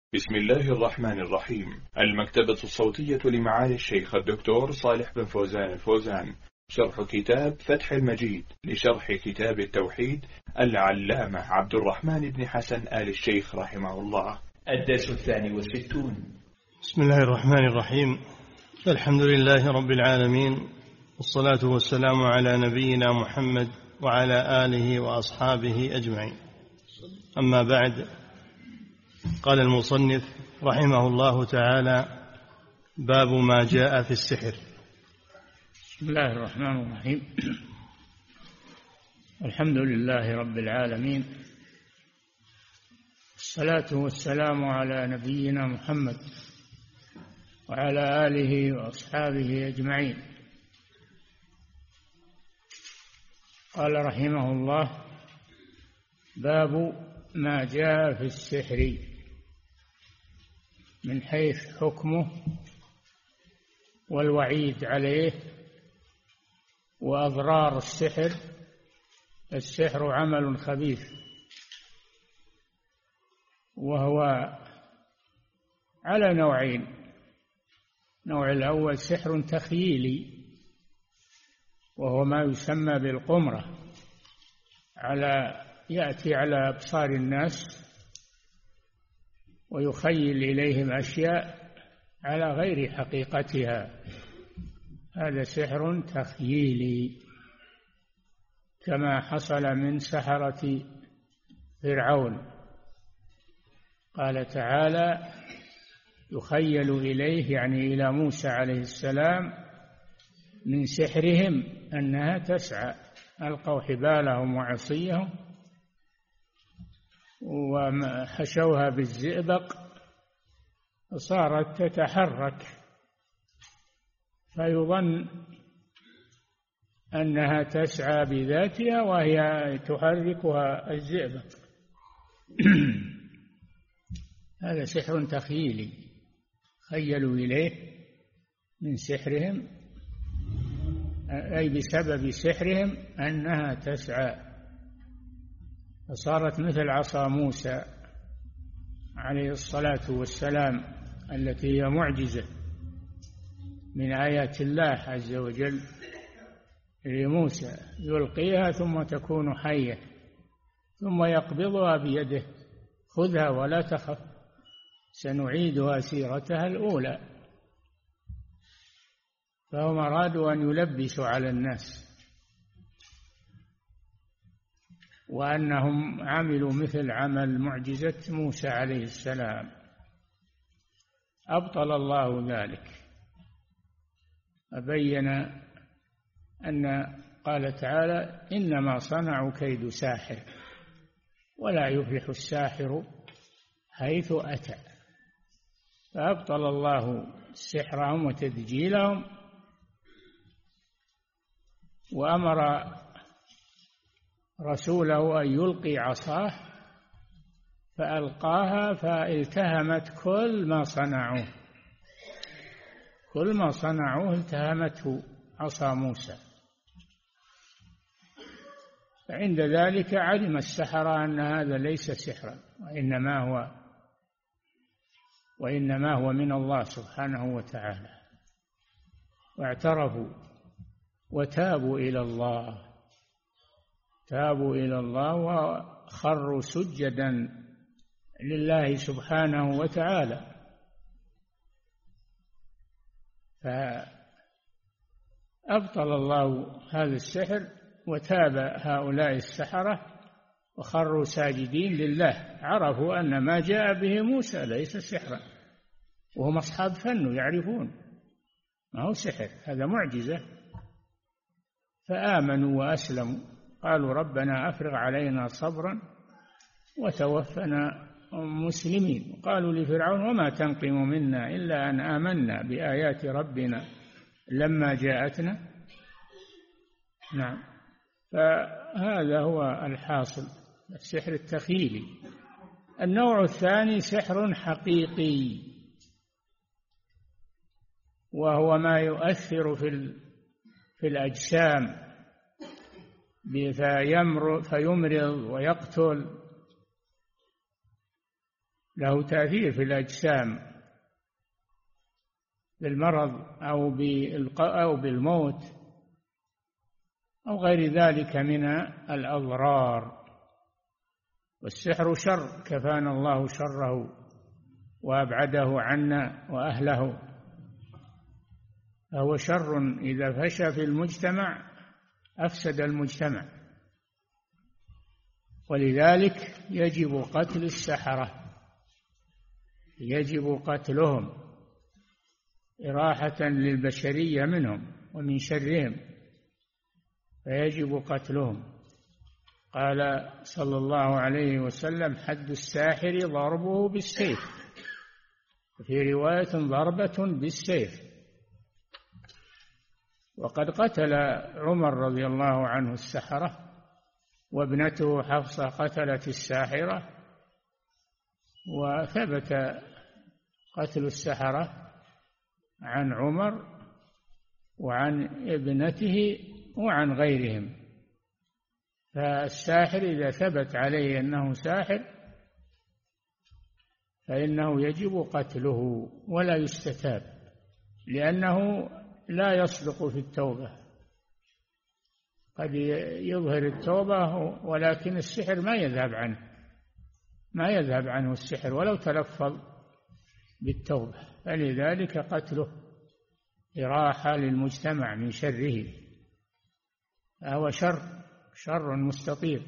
بسم الله الرحمن الرحيم. المكتبة الصوتية لمعالي الشيخ الدكتور صالح بن فوزان الفوزان، شرح كتاب فتح المجيد لشرح كتاب التوحيد العلامة عبد الرحمن بن حسن آل الشيخ رحمه الله. الدرس 62. بسم الله الرحمن الرحيم. الحمد لله رب العالمين، والصلاة والسلام على نبينا محمد وعلى آله وأصحابه أجمعين. أما بعد، قال المصنف رحمه الله تعالى: باب ما جاء في السحر. بسم الله الرحمن الرحيم. الحمد لله رب العالمين، الصلاة والسلام على نبينا محمد وعلى آله وأصحابه أجمعين. قال رحمه الله: باب ما جاء في السحر، من حيث حكمه والوعيد عليه وأضرار السحر. السحر عمل خبيث، وهو على نوعين: النوع الأول سحر تخييلي، وهو ما يسمى بالقمرة، يأتي على أبصار الناس ويخيل إليهم أشياء على غير حقيقتها، هذا سحر تخييلي، كما حصل من سحرة فرعون. قال تعالى: يخيل إليه، يعني إلى موسى عليه السلام، من سحرهم أنها تسعى. ألقوا حبالهم وعصيهم وحشوها بالزئبق فصارت تتحرك، فيظن أنها تسعى بذاتها وهي تحركها الزئبق. هذا سحر تخييلي، خيلوا إليه من سحرهم، أي بسبب سحرهم أنها تسعى، فصارت مثل عصا موسى عليه الصلاة والسلام، التي هي معجزة من آيات الله عز وجل لموسى، يلقيها ثم تكون حية، ثم يقبضها بيده: خذها ولا تخف، سنعيدها سيرتها الأولى. فهم أرادوا أن يلبسوا على الناس وأنهم عملوا مثل عمل معجزة موسى عليه السلام. أبطل الله ذلك، أبين أن قال تعالى: إنما صنعوا كيد ساحر ولا يفلح الساحر حيث أتى. فأبطل الله سحرهم وتدجيلهم، وأمر رسوله أن يلقي عصاه، فألقاها فالتهمت كل ما صنعوه التهمته عصا موسى. فعند ذلك علم السحرة أن هذا ليس سحرا، وإنما هو من الله سبحانه وتعالى، واعترفوا وتابوا إلى الله وخروا سجدا لله سبحانه وتعالى. فأبطل الله هذا السحر، وتاب هؤلاء السحرة وخروا ساجدين لله، عرفوا أن ما جاء به موسى ليس سحرا، وهم أصحاب فن يعرفون ما هو سحر، هذا معجزة. فآمنوا وأسلموا، قالوا: ربنا أفرغ علينا صبرا وتوفنا مسلمين. قالوا لفرعون: وما تنقم منا إلا أن آمنا بآيات ربنا لما جاءتنا. نعم، فهذا هو الحاصل، السحر التخييلي. النوع الثاني سحر حقيقي، وهو ما يؤثر في الأجسام، فيمرض ويقتل له تأثير في الأجسام بالمرض أو بالموت أو غير ذلك من الأضرار. والسحر شر كفانا الله شره وأبعده عنا وأهله، فهو شر إذا فشى في المجتمع أفسد المجتمع، ولذلك يجب قتل السحرة، يجب قتلهم إراحة للبشرية منهم ومن شرهم، فيجب قتلهم. قال صلى الله عليه وسلم: حد الساحر ضربه بالسيف، في رواية ضربة بالسيف. وقد قتل عمر رضي الله عنه السحرة، وابنته حفصة قتلت الساحرة، وثبت قتل السحرة عن عمر وعن ابنته وعن غيرهم. فالساحر إذا ثبت عليه أنه ساحر فإنه يجب قتله ولا يستتاب، لأنه لا يصدق في التوبة. قد يظهر التوبة ولكن السحر ما يذهب عنه السحر ولو تلفظ بالتوبة، فلذلك قتله إراحة للمجتمع من شره، فهو شر مستطير.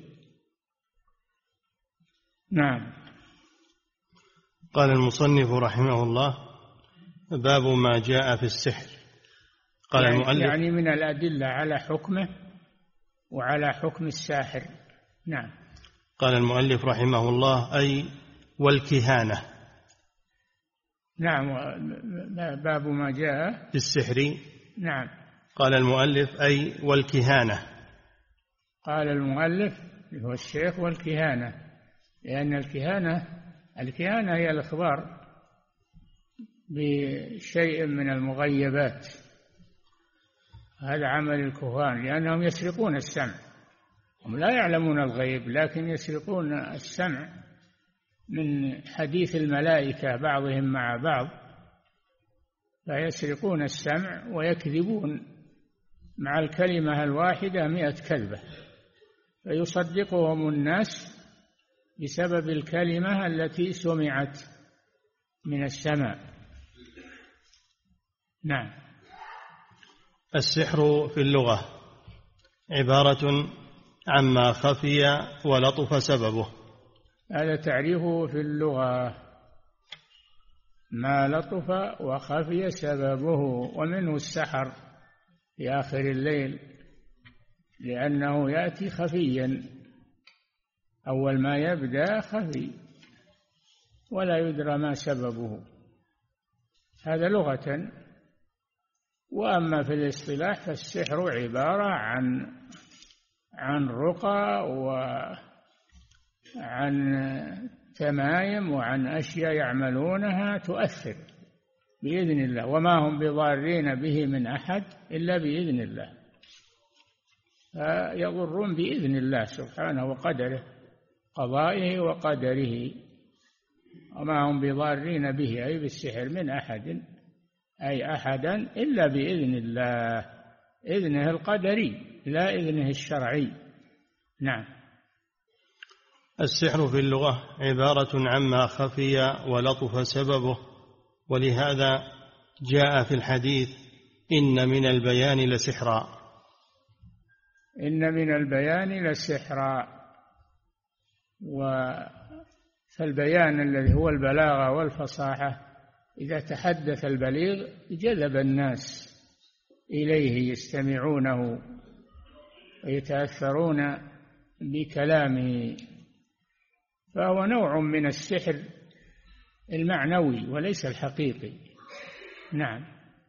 نعم. قال المصنف رحمه الله: باب ما جاء في السحر. قال المؤلف يعني من الأدلة على حكمه وعلى حكم الساحر. نعم. قال المؤلف رحمه الله: أي والكهانة. نعم، باب ما جاء في السحر. نعم. قال المؤلف: أي والكهانة. قال المؤلف هو الشيخ والكهانة، لأن الكهانة هي الإخبار بشيء من المغيبات، هذا عمل الكهان، لأنهم يسرقون السمع، هم لا يعلمون الغيب لكن يسرقون السمع من حديث الملائكة بعضهم مع بعض، فيسرقون السمع ويكذبون مع الكلمة الواحدة 100 كذبة، فيصدقهم الناس بسبب الكلمة التي سمعت من السماء. نعم. السحر في اللغة عبارة عما خفي ولطف سببه. هذا تعريفه في اللغة: ما لطف وخفي سببه، ومنه السحر في آخر الليل، لأنه يأتي خفيا، أول ما يبدأ خفي ولا يدرى ما سببه، هذا لغة. وأما في الاصطلاح فالسحر عبارة عن رقى وعن تمايم وعن أشياء يعملونها تؤثر بإذن الله، وما هم بضارين به من أحد إلا بإذن الله، فيضرون بإذن الله سبحانه وقدره، قضائه وقدره، وما هم بضارين به أي بالسحر من أحد أي أحدا إلا بإذن الله، إذنه القدري لا إذنه الشرعي. نعم. السحر في اللغة عبارة عما خفي ولطف سببه، ولهذا جاء في الحديث: إن من البيان لسحرا. إن من البيان لسحرا، فالبيان الذي هو البلاغة والفصاحة إذا تحدث البليغ جذب الناس إليه يستمعونه ويتأثرون بكلامه، فهو نوع من السحر المعنوي وليس الحقيقي. نعم.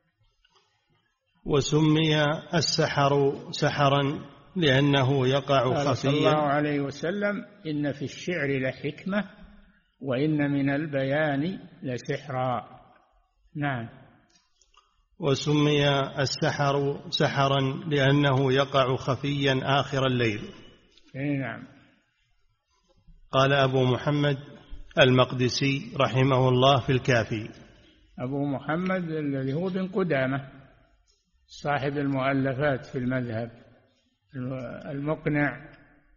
وسمي السحر سحرا لأنه يقع خفيا. صلى الله عليه وسلم: إن في الشعر لحكمة وإن من البيان لسحرا. نعم. وسمي السحر سحرا لأنه يقع خفيا آخر الليل. نعم. قال أبو محمد: المقدسي رحمه الله في الكافي. أبو محمد الذي هو بن قدامة صاحب المؤلفات في المذهب، المقنع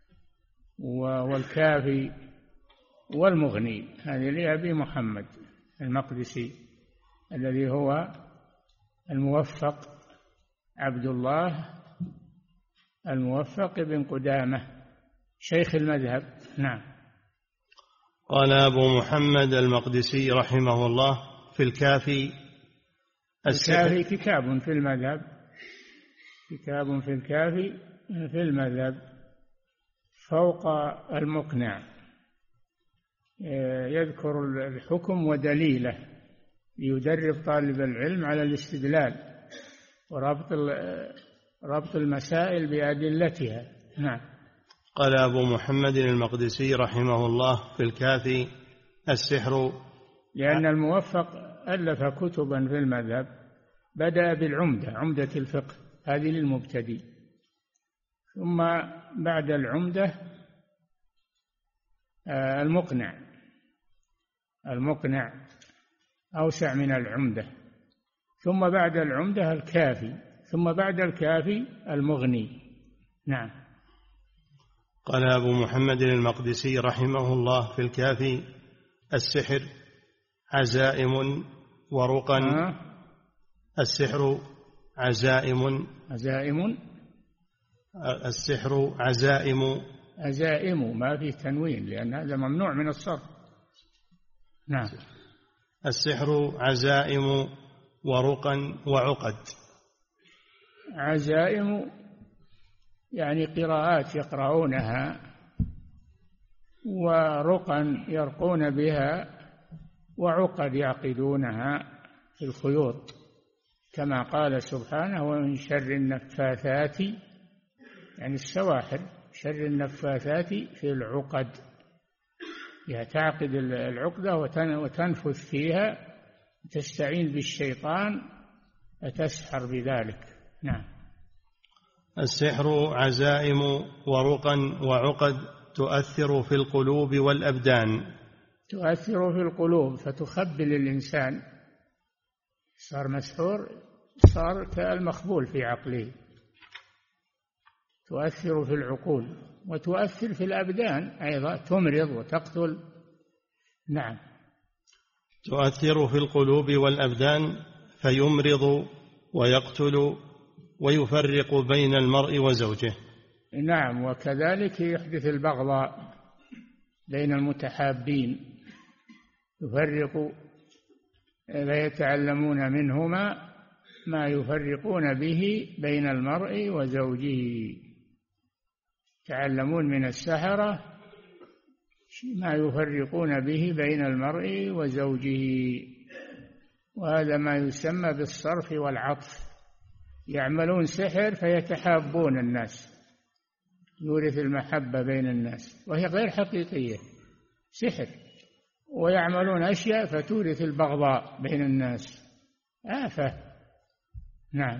والكافي والمغني، هذه لأبي محمد المقدسي الذي هو الموفق عبد الله الموفق بن قدامة شيخ المذهب. نعم. قال أبو محمد المقدسي رحمه الله في الكافي: الكافي كتاب في المذهب، كتاب في الكافي في المذهب فوق المقنع، يذكر الحكم ودليله ليدرب طالب العلم على الاستدلال وربط المسائل بأدلتها. نعم. قال أبو محمد المقدسي رحمه الله في الكافي: السحر. لأن الموفق ألف كتبا في المذهب، بدأ بالعمدة، عمدة الفقه، هذه للمبتدئ، ثم بعد العمدة المقنع أوسع من العمدة، ثم بعد العمدة الكافي، ثم بعد الكافي المغني. نعم. قال أبو محمد المقدسي رحمه الله في الكافي: السحر عزائم ورقا. السحر عزائم. السحر عزائم ما فيه تنوين لأن هذا ممنوع من الصرف. نعم. السحر عزائم ورقا وعقد. عزائم يعني قراءات يقرؤونها، ورقا يرقون بها، وعقد يعقدونها في الخيوط، كما قال سبحانه: ومن شر النفاثات، يعني السواحر، شر النفاثات في العقد، تعقد العقدة وتنفث فيها، تستعين بالشيطان فتسحر بذلك. نعم. السحر عزائم ورقا وعقد تؤثر في القلوب والأبدان. تؤثر في القلوب فتخبل الإنسان، صار مسحور، صار كالمخبول في عقله. تؤثر في العقول وتؤثر في الأبدان أيضا، تمرض وتقتل. نعم. تؤثر في القلوب والأبدان فيمرض ويقتل ويفرق بين المرء وزوجه. نعم. وكذلك يحدث البغضاء بين المتحابين، يفرق، فيتعلمون منهما ما يفرقون به بين المرء وزوجه. يتعلمون من السحرة ما يفرقون به بين المرء وزوجه، وهذا ما يسمى بالصرف والعطف. يعملون سحر فيتحابون الناس، يورث المحبة بين الناس، وهي غير حقيقية، سحر. ويعملون أشياء فتورث البغضاء بين الناس، آفة. نعم.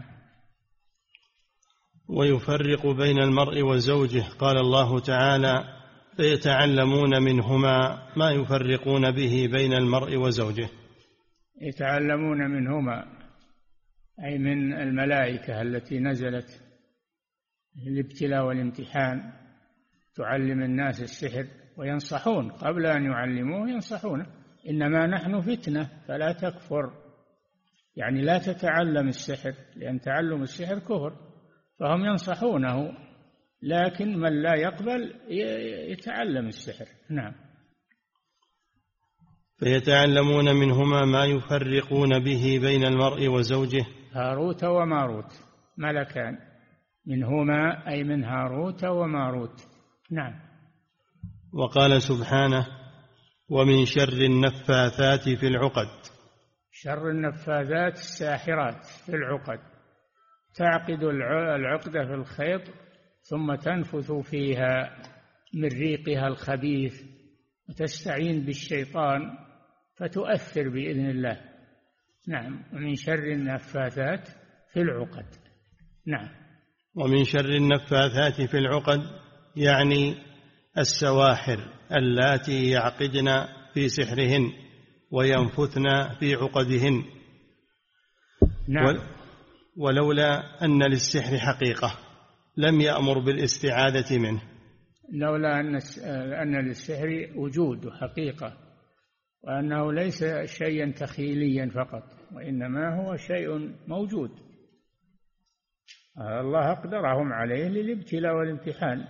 ويفرق بين المرء وزوجه. قال الله تعالى: فيتعلمون منهما ما يفرقون به بين المرء وزوجه. يتعلمون منهما أي من الملائكة التي نزلت الابتلاء والامتحان، تعلم الناس السحر، وينصحون قبل أن يعلموه، ينصحونه: إنما نحن فتنة فلا تكفر، يعني لا تتعلم السحر، لأن تعلم السحر كفر، فهم ينصحونه، لكن من لا يقبل يتعلم السحر. نعم. فيتعلمون منهما ما يفرقون به بين المرء وزوجه. هاروت وماروت، ملكان، منهما أي من هاروت وماروت. نعم. وقال سبحانه: ومن شر النفاثات في العقد. شر النفاثات الساحرات في العقد، تعقد العقدة في الخيط ثم تنفث فيها من ريقها الخبيث، وتستعين بالشيطان فتؤثر بإذن الله. نعم. ومن شر النفاثات في العقد. نعم. ومن شر النفاثات في العقد يعني السواحر اللاتي يعقدن في سحرهن وينفثن في عقدهن. نعم. ولولا أن للسحر حقيقة لم يأمر بالاستعاذة منه. لولا أن للسحر وجود وحقيقة، وأنه ليس شيئا تخيليا فقط، وإنما هو شيء موجود الله أقدرهم عليه للابتلاء والامتحان،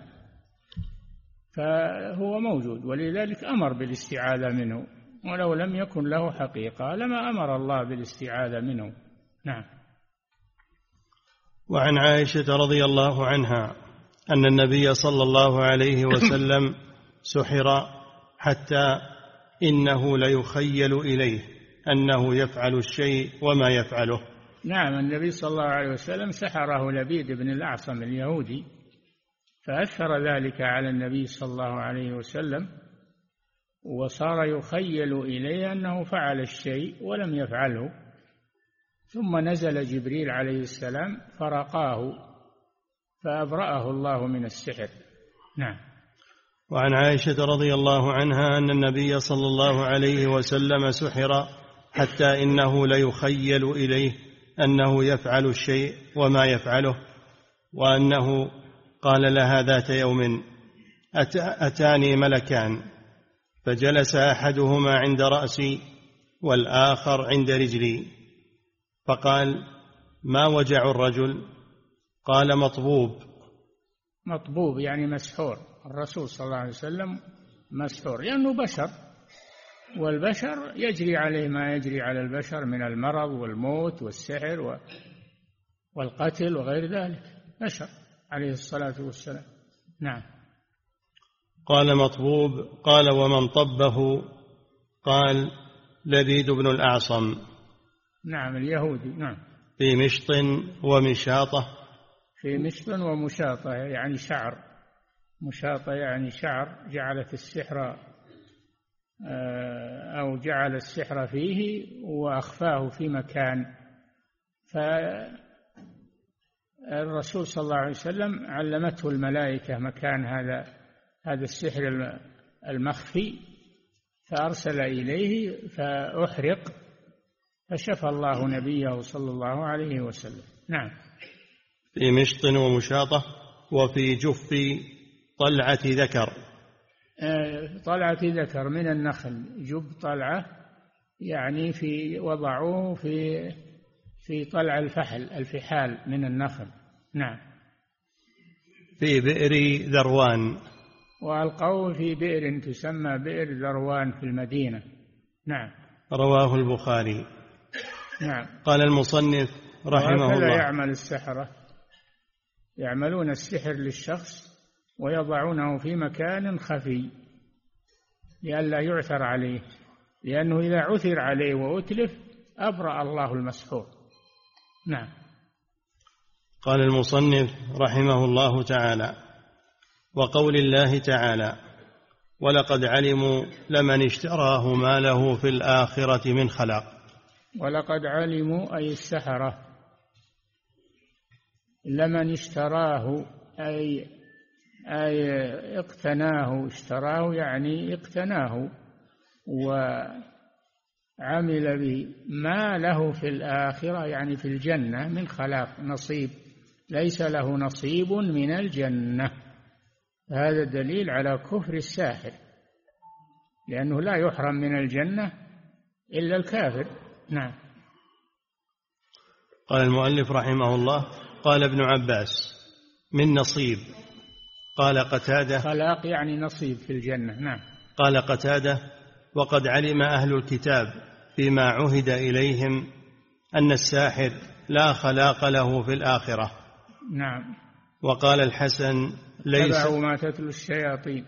فهو موجود، ولذلك أمر بالاستعاذة منه، ولو لم يكن له حقيقة لما أمر الله بالاستعاذة منه. نعم. وعن عائشة رضي الله عنها أن النبي صلى الله عليه وسلم سحر حتى إنه ليخيل إليه أنه يفعل الشيء وما يفعله. نعم، النبي صلى الله عليه وسلم سحره لبيد بن الأعصم اليهودي، فأثر ذلك على النبي صلى الله عليه وسلم، وصار يخيل إليه أنه فعل الشيء ولم يفعله، ثم نزل جبريل عليه السلام فرقاه فأبرأه الله من السحر. نعم. وعن عائشة رضي الله عنها أن النبي صلى الله عليه وسلم سحر حتى إنه ليخيل إليه أنه يفعل الشيء وما يفعله، وأنه قال لها ذات يوم: أتاني ملكان فجلس أحدهما عند رأسي والآخر عند رجلي، فقال: ما وجع الرجل؟ قال: مطبوب يعني مسحور. الرسول صلى الله عليه وسلم مسحور لأنه بشر، والبشر يجري عليه ما يجري على البشر من المرض والموت والسحر والقتل وغير ذلك، بشر عليه الصلاة والسلام. نعم. قال: مطبوب. قال: ومن طبه؟ قال: لبيد بن الأعصم. نعم، اليهودي. نعم. في مشط ومشاطة. في مشط ومشاطة يعني شعر، مشاطة يعني شعر، جعلت السحر أو جعل السحر فيه وأخفاه في مكان، فالرسول صلى الله عليه وسلم علمته الملائكة مكان هذا السحر المخفي، فأرسل إليه فأحرق، فشفى الله نبيه صلى الله عليه وسلم. نعم. في مشط ومشاطة. وفي جف طلعة ذكر. طلعة ذكر من النخل، جب طلعة يعني وضعوه في طلع الفحال من النخل. نعم. في بئر ذروان. وألقوه في بئر تسمى بئر ذروان في المدينة. نعم. رواه البخاري. نعم. قال المصنف رحمه الله: يعمل السحرة، يعملون السحر للشخص ويضعونه في مكان خفي لئلا يعثر عليه، لأنه إذا عثر عليه وأتلف أبرأ الله المسحور. نعم. قال المصنف رحمه الله تعالى: وقول الله تعالى: ولقد علموا لمن اشتراه ما له في الآخرة من خلاق. ولقد علموا أي السحرة، لمن اشتراه أي اقتناه، اشتراه يعني اقتناه وعمل به، ما له في الآخرة يعني في الجنة من خلاق، نصيب، ليس له نصيب من الجنة. هذا دليل على كفر الساحر، لأنه لا يحرم من الجنة إلا الكافر. نعم. قال المؤلف رحمه الله: قال ابن عباس: من نصيب. قال قتادة: خلاق يعني نصيب في الجنة. نعم. قال قتادة: وقد علم أهل الكتاب فيما عهد إليهم أن الساحر لا خلاق له في الآخرة. نعم. وقال الحسن: ليس تبعوا ما تتلو الشياطين،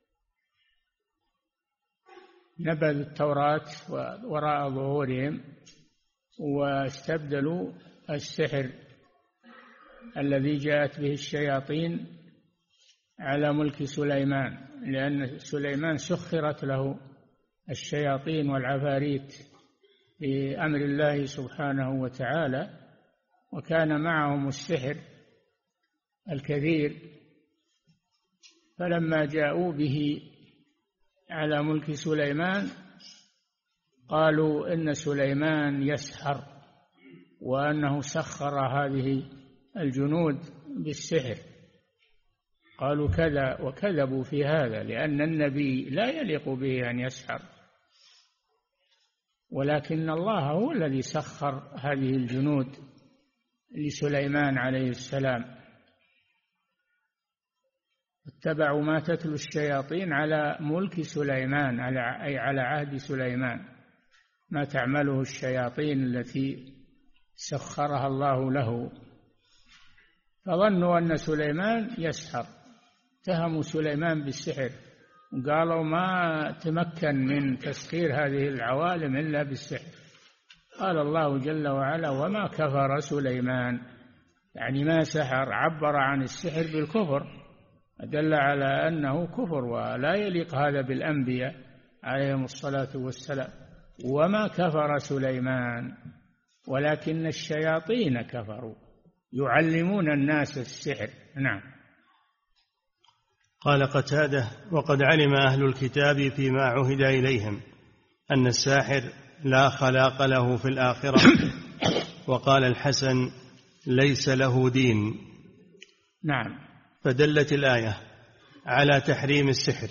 نبذ التوراة وراء ظهورهم واستبدلوا السحر الذي جاءت به الشياطين على ملك سليمان، لأن سليمان سخرت له الشياطين والعفاريت بأمر الله سبحانه وتعالى، وكان معهم السحر الكثير، فلما جاءوا به على ملك سليمان قالوا إن سليمان يسحر وأنه سخر هذه الجنود بالسحر، قالوا كذا وكذبوا في هذا، لأن النبي لا يليق به أن يسحر، ولكن الله هو الذي سخر هذه الجنود لسليمان عليه السلام. اتبعوا ما تتلو الشياطين على ملك سليمان، أي على عهد سليمان، ما تعمله الشياطين التي سخرها الله له. فظنوا أن سليمان يسحر، اتهموا سليمان بالسحر وقالوا ما تمكن من تسخير هذه العوالم إلا بالسحر. قال الله جل وعلا: وما كفر سليمان، يعني ما سحر، عبر عن السحر بالكفر، دل على أنه كفر ولا يليق هذا بالأنبياء عليهم الصلاة والسلام. وما كفر سليمان ولكن الشياطين كفروا يعلمون الناس السحر. نعم. قال قتادة: وقد علم أهل الكتاب فيما عهد إليهم أن الساحر لا خلاق له في الآخرة. وقال الحسن: ليس له دين. نعم. فدلت الآية على تحريم السحر،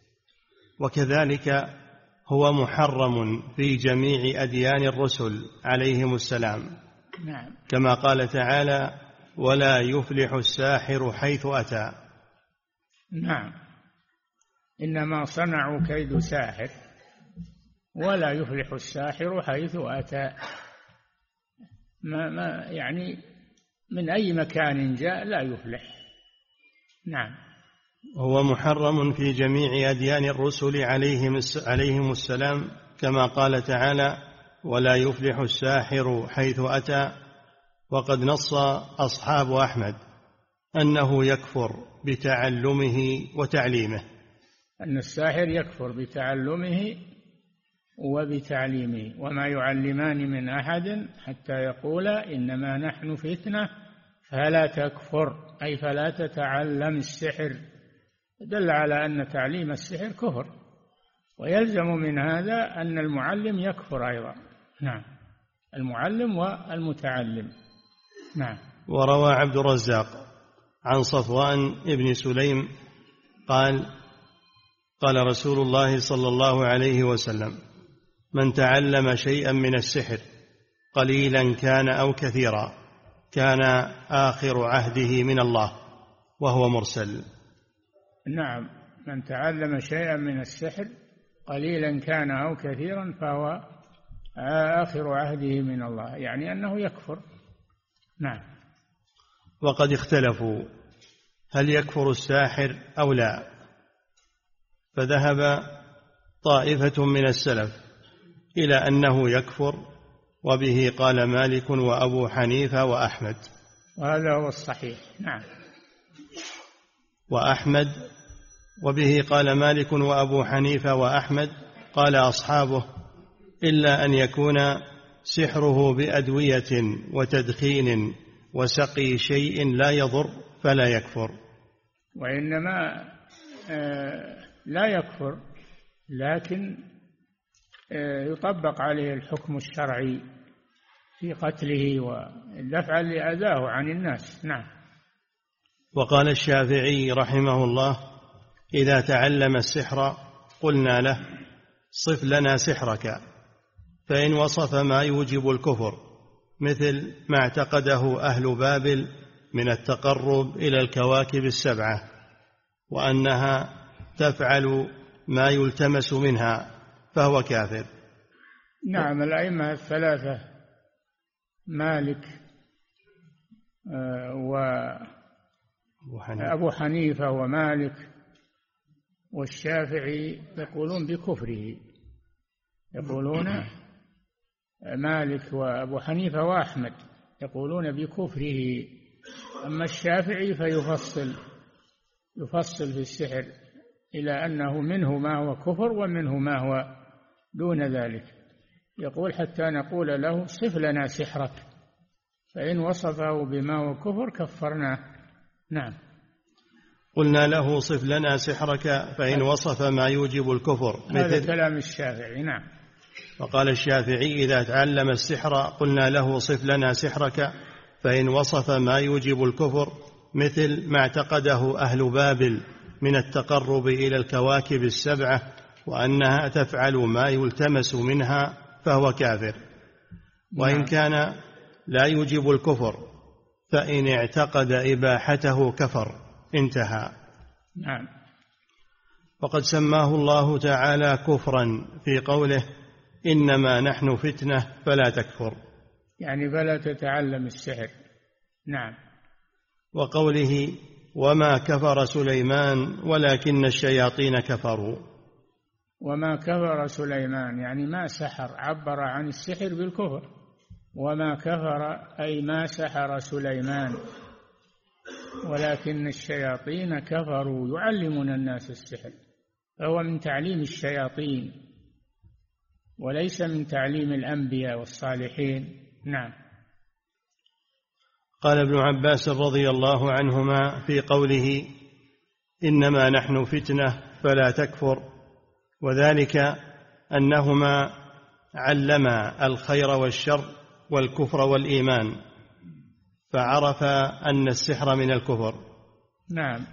وكذلك هو محرم في جميع أديان الرسل عليهم السلام. نعم. كما قال تعالى: ولا يفلح الساحر حيث أتى. نعم. إنما صنعوا كيد ساحر ولا يفلح الساحر حيث أتى. ما يعني من أي مكان جاء لا يفلح. نعم. هو محرم في جميع أديان الرسل عليهم السلام، كما قال تعالى: ولا يفلح الساحر حيث أتى. وقد نص أصحاب أحمد أنه يكفر بتعلمه وتعليمه، أن الساحر يكفر بتعلمه وبتعليمه. وما يعلمان من أحد حتى يقولا إنما نحن فتنة فلا تكفر، أي فلا تتعلم السحر. دل على أن تعليم السحر كفر، ويلزم من هذا أن المعلم يكفر أيضا. نعم. المعلم والمتعلم. نعم. وروى عبد الرزاق عن صفوان ابن سليم قال: قال رسول الله صلى الله عليه وسلم: من تعلم شيئا من السحر قليلا كان أو كثيرا كان آخر عهده من الله، وهو مرسل. نعم. من تعلم شيئا من السحر قليلا كان أو كثيرا فهو آخر عهده من الله، يعني أنه يكفر. نعم. وقد اختلفوا هل يكفر الساحر أو لا، فذهب طائفة من السلف إلى أنه يكفر، وبه قال مالك وأبو حنيفة وأحمد، وهذا هو الصحيح. نعم. وأحمد، وبه قال مالك وأبو حنيفة وأحمد. قال أصحابه: إلا أن يكون سحره بأدوية وتدخين وسقي شيء لا يضر فلا يكفر. وإنما لا يكفر، لكن يطبق عليه الحكم الشرعي في قتله ودفعا لأذاه عن الناس. نعم. وقال الشافعي رحمه الله: إذا تعلم السحر قلنا له: صف لنا سحرك، فإن وصف ما يوجب الكفر مثل ما اعتقده أهل بابل من التقرب إلى الكواكب السبعة وأنها تفعل ما يلتمس منها فهو كافر. نعم. الأئمة الثلاثة مالك وأبو حنيفة ومالك والشافعي يقولون بكفره، يقولون مالك وأبو حنيفة وأحمد يقولون بكفره. أما الشافعي يفصل في السحر إلى أنه منه ما هو كفر ومنه ما هو دون ذلك. يقول: حتى نقول له صف لنا سحرك، فإن وصفه بما هو كفر كفرناه. نعم. قلنا له: صف لنا سحرك، فإن وصف ما يوجب الكفر هذا كلام الشافعي. نعم. وقال الشافعي: إذا تعلم السحر قلنا له صف لنا سحرك، فإن وصف ما يوجب الكفر مثل ما اعتقده أهل بابل من التقرب إلى الكواكب السبعة وأنها تفعل ما يلتمس منها فهو كافر. وإن كان لا يوجب الكفر فإن اعتقد إباحته كفر. انتهى. نعم. وقد سماه الله تعالى كفرا في قوله: إنما نحن فتنة فلا تكفر، يعني فلا تتعلم السحر. نعم. وقوله: وما كفر سليمان ولكن الشياطين كفروا. وما كفر سليمان يعني ما سحر، عبر عن السحر بالكفر. وما كفر أي ما سحر سليمان ولكن الشياطين كفروا يعلمون الناس السحر، فهو من تعليم الشياطين وليس من تعليم الأنبياء والصالحين. نعم. قال ابن عباس رضي الله عنهما في قوله: إنما نحن فتنة فلا تكفر، وذلك أنهما علما الخير والشر والكفر والإيمان، فعرف أن السحر من الكفر. نعم.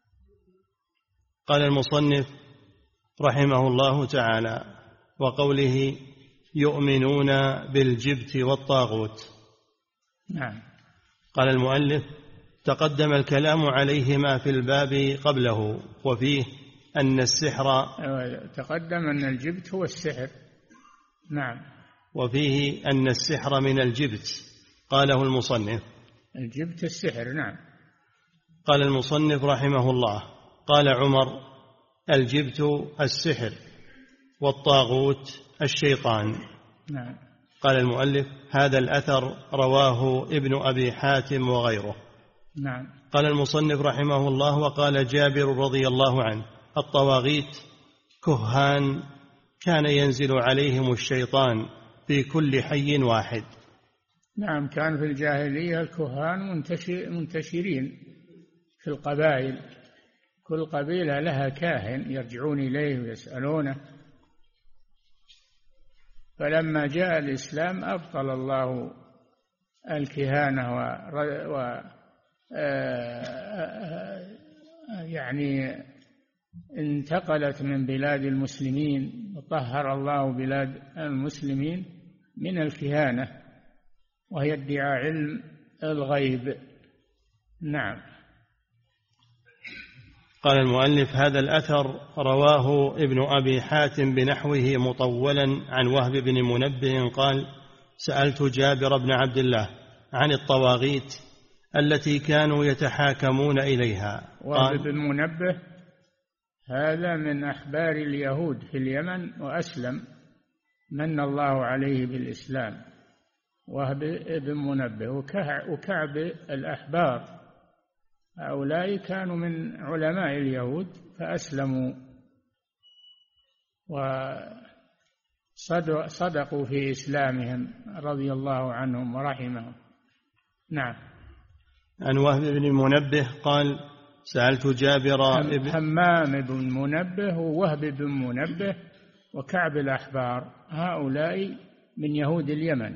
قال المصنف رحمه الله تعالى: وقوله: يؤمنون بالجبت والطاغوت. نعم. قال المؤلف: تقدم الكلام عليهما في الباب قبله، وفيه أن السحر، تقدم أن الجبت هو السحر. نعم. وفيه أن السحر من الجبت. قاله المصنف: الجبت السحر. نعم. قال المصنف رحمه الله: قال عمر: الجبت السحر والطاغوت الشيطان. نعم. قال المؤلف: هذا الأثر رواه ابن أبي حاتم وغيره. نعم. قال المصنف رحمه الله: وقال جابر رضي الله عنه: الطواغيت كهان كان ينزل عليهم الشيطان في كل حي واحد. نعم. كان في الجاهلية الكهان منتشرين في القبائل، كل قبيلة لها كاهن يرجعون إليه ويسألونه، فلما جاء الإسلام أبطل الله الكهانة يعني انتقلت من بلاد المسلمين، وطهر الله بلاد المسلمين من الكهانة وهي ادعاء علم الغيب. نعم. قال المؤلف: هذا الأثر رواه ابن أبي حاتم بنحوه مطولا عن وهب بن منبه قال: سألت جابر بن عبد الله عن الطواغيت التي كانوا يتحاكمون إليها. وهب بن منبه هذا من أحبار اليهود في اليمن، وأسلم، من الله عليه بالإسلام. وهب بن منبه وكعب الأحبار، هؤلاء كانوا من علماء اليهود فأسلموا وصدقوا في إسلامهم رضي الله عنهم ورحمهم. نعم. عن وهب بن منبه قال: سألت جابر حمام بن منبه ووهب بن منبه وكعب الأحبار، هؤلاء من يهود اليمن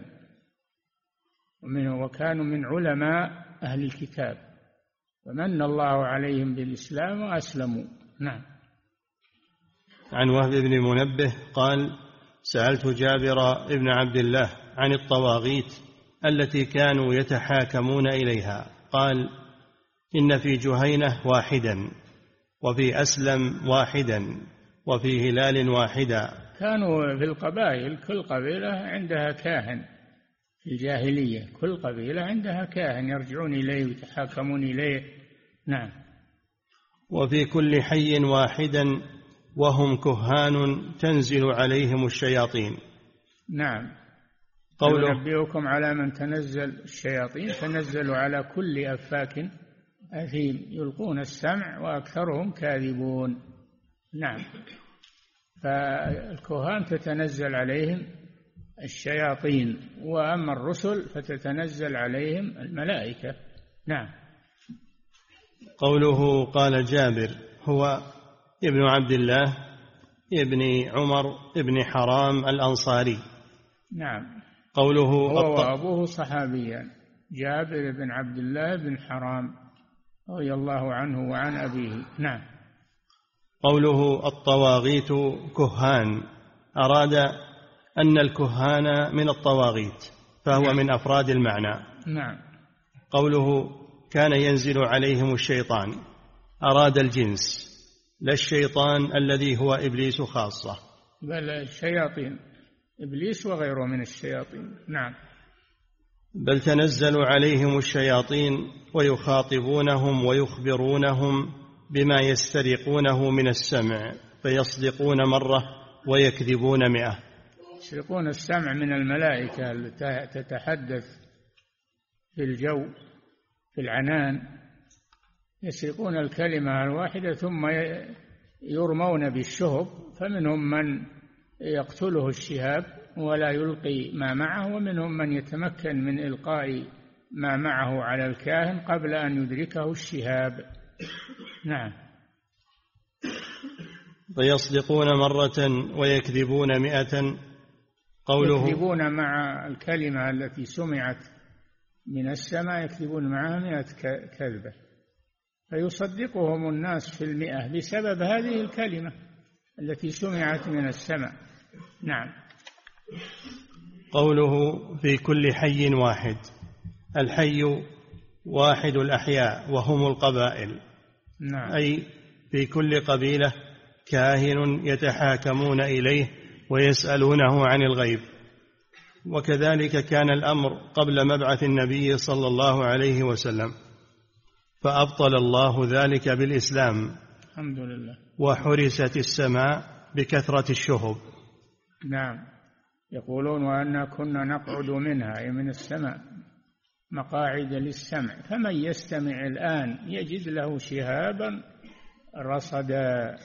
وكانوا من علماء أهل الكتاب، فمن الله عليهم بالإسلام وأسلموا. نعم. عن وهب بن منبه قال: سألت جابر بن عبد الله عن الطواغيت التي كانوا يتحاكمون إليها. قال: إن في جهينة واحدا، وفي أسلم واحدا، وفي هلال واحدا. كانوا في القبائل كل قبيلة عندها كاهن في الجاهلية، كل قبيلة عندها كاهن يرجعون إليه ويتحاكمون إليه. نعم. وفي كل حي واحدا وهم كهان تنزل عليهم الشياطين. نعم. قوله: أنبئكم على من تنزل الشياطين، تنزل على كل أفاك أثيم يلقون السمع وأكثرهم كاذبون. نعم. فالكهان تتنزل عليهم الشياطين، وأما الرسل فتتنزل عليهم الملائكة. نعم. قوله: قال جابر هو ابن عبد الله ابن عمر ابن حرام الأنصاري. نعم. قوله هو وأبوه صحابيان، جابر بن عبد الله بن حرام رضي الله عنه وعن أبيه. نعم. قوله الطواغيت كهان، أراد أن الكهان من الطواغيت، فهو نعم. من أفراد المعنى. نعم. قوله كان ينزل عليهم الشيطان، أراد الجنس لا الشيطان الذي هو إبليس خاصة، بل الشياطين، إبليس وغيره من الشياطين. نعم. بل تنزل عليهم الشياطين ويخاطبونهم ويخبرونهم بما يسترقونه من السمع، فيصدقون مرة ويكذبون 100. يسرقون السمع من الملائكة التي تتحدث في الجو في العنان، يسرقون الكلمة الواحدة ثم يرمون بالشهب، فمنهم من يقتله الشهاب ولا يلقي ما معه، ومنهم من يتمكن من إلقاء ما معه على الكاهن قبل أن يدركه الشهاب. نعم. فيصدقون مرة ويكذبون 100. قوله يكذبون مع الكلمة التي سمعت من السماء، يكذبون معها 100 كذبة، فيصدقهم الناس في 100 بسبب هذه الكلمة التي سمعت من السماء. نعم. قوله في كل حي واحد، الحي واحد الأحياء وهم القبائل. نعم. أي في كل قبيلة كاهن يتحاكمون إليه ويسألونه عن الغيب. وكذلك كان الأمر قبل مبعث النبي صلى الله عليه وسلم، فأبطل الله ذلك بالإسلام. الحمد لله. وحرست السماء بكثرة الشهب. نعم. يقولون وأنا كنا نقعد منها، أي من السماء، مقاعد للسمع، فمن يستمع الآن يجد له شهابا رصدا،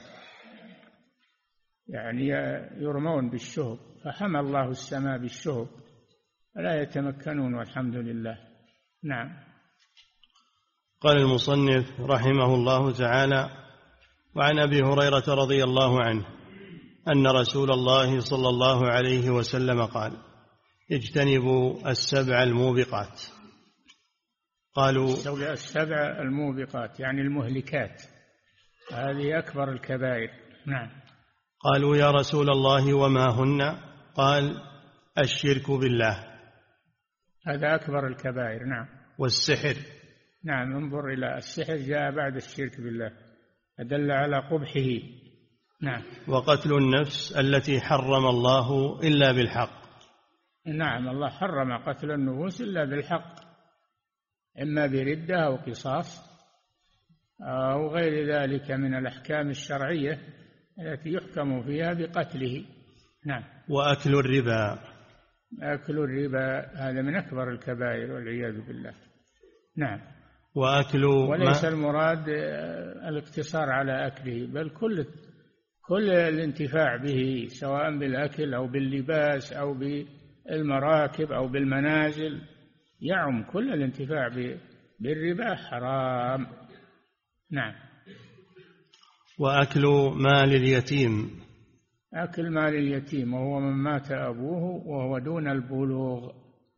يعني يرمون بالشهب، فحمى الله السماء بالشهب فلا يتمكنون، والحمد لله. نعم. قال المصنف رحمه الله تعالى: وعن أبي هريرة رضي الله عنه أن رسول الله صلى الله عليه وسلم قال: اجتنبوا السبع الموبقات. قالوا: 7 الموبقات يعني المهلكات، هذه أكبر الكبائر. نعم. قالوا: يا رسول الله وما هن؟ قال: الشرك بالله، هذا أكبر الكبائر. نعم. والسحر. نعم. انظر إلى السحر، جاء بعد الشرك بالله، أدل على قبحه. نعم. وقتل النفس التي حرم الله إلا بالحق. نعم. الله حرم قتل النفوس إلا بالحق، إما بردة أو قصاص أو غير ذلك من الأحكام الشرعية التي يحكم فيها بقتله. نعم. وأكل الربا. أكل الربا هذا من أكبر الكبائر والعياذ بالله. نعم. وليس المراد الاقتصار على أكله، بل كل الانتفاع به، سواء بالأكل أو باللباس أو بالمراكب أو بالمنازل، يعم كل الانتفاع بالربا حرام. نعم. وأكل مال اليتيم. أكل مال اليتيم وهو من مات أبوه وهو دون البلوغ،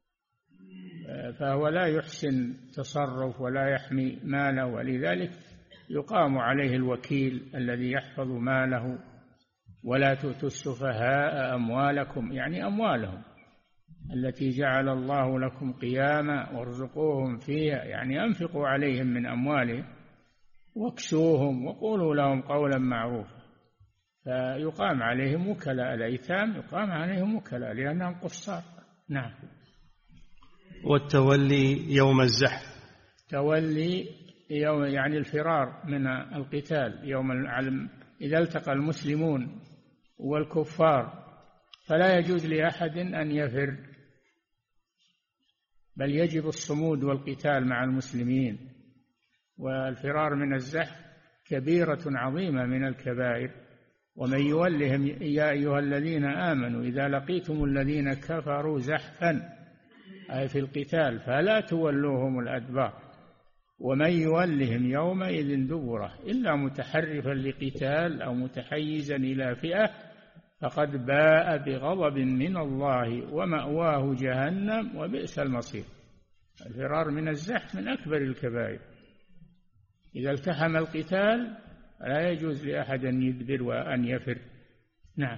فهو لا يحسن تصرف ولا يحمي ماله، ولذلك يقام عليه الوكيل الذي يحفظ ماله. ولا تؤتوا السفهاء أموالكم، يعني أموالهم التي جعل الله لكم قياما وارزقوهم فيها، يعني أنفقوا عليهم من أموالهم واكسوهم وقولوا لهم قولا معروفا. فيقام عليهم وكلاء، الأيتام يقام عليهم وكلاء لأنهم قصار. نعم. والتولي يوم الزحف. تولي يوم يعني الفرار من القتال، إذا التقى المسلمون والكفار فلا يجوز لأحد أن يفر، بل يجب الصمود والقتال مع المسلمين. والفرار من الزحف كبيرة عظيمة من الكبائر. ومن يولهم يا أيها الذين آمنوا إذا لقيتم الذين كفروا زحفا، أي في القتال، فلا تولوهم الأدبار ومن يولهم يومئذ دبره إلا متحرفا لقتال أو متحيزا إلى فئة فقد باء بغضب من الله ومأواه جهنم وبئس المصير. الفرار من الزحف من أكبر الكبائر. إذا التحم القتال لا يجوز لأحد أن يدبر وأن يفر. نعم.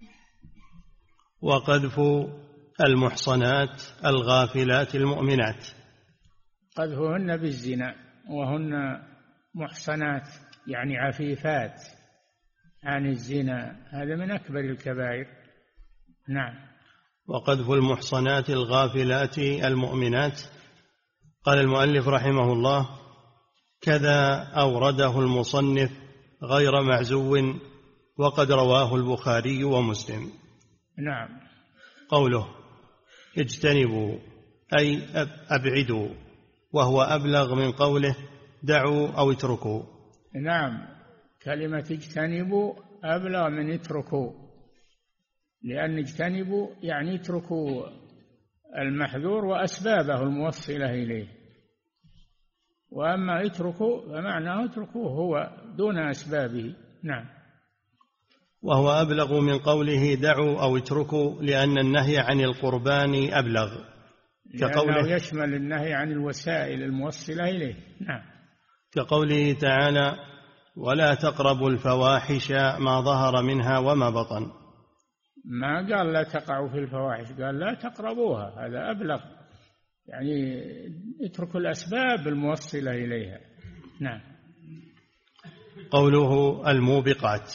وقذف المحصنات الغافلات المؤمنات. قذفهن بالزنا وهن محصنات يعني عفيفات عن الزنا، هذا من أكبر الكبائر. نعم. وقذف المحصنات الغافلات المؤمنات. قال المؤلف رحمه الله: كذا أورده المصنف غير معزو وقد رواه البخاري ومسلم. نعم. قوله اجتنبوا أي أبعدوا، وهو أبلغ من قوله دعوا أو اتركوا. نعم، كلمة اجتنبوا أبلغ من اتركوا، لأن اجتنبوا يعني اتركوا المحذور وأسبابه الموصلة إليه، وأما اتركوا فمعناه اتركوه هو دون أسبابه. نعم. وهو أبلغ من قوله دعوا أو اتركوا، لأن النهي عن القربان أبلغ، لأنه يشمل النهي عن الوسائل الموصلة إليه. نعم. كقوله تعالى: ولا تقربوا الفواحش ما ظهر منها وما بطن. ما قال لا تقعوا في الفواحش، قال لا تقربوها، هذا أبلغ، يعني اتركوا الأسباب الموصلة إليها. نعم. قوله الموبقات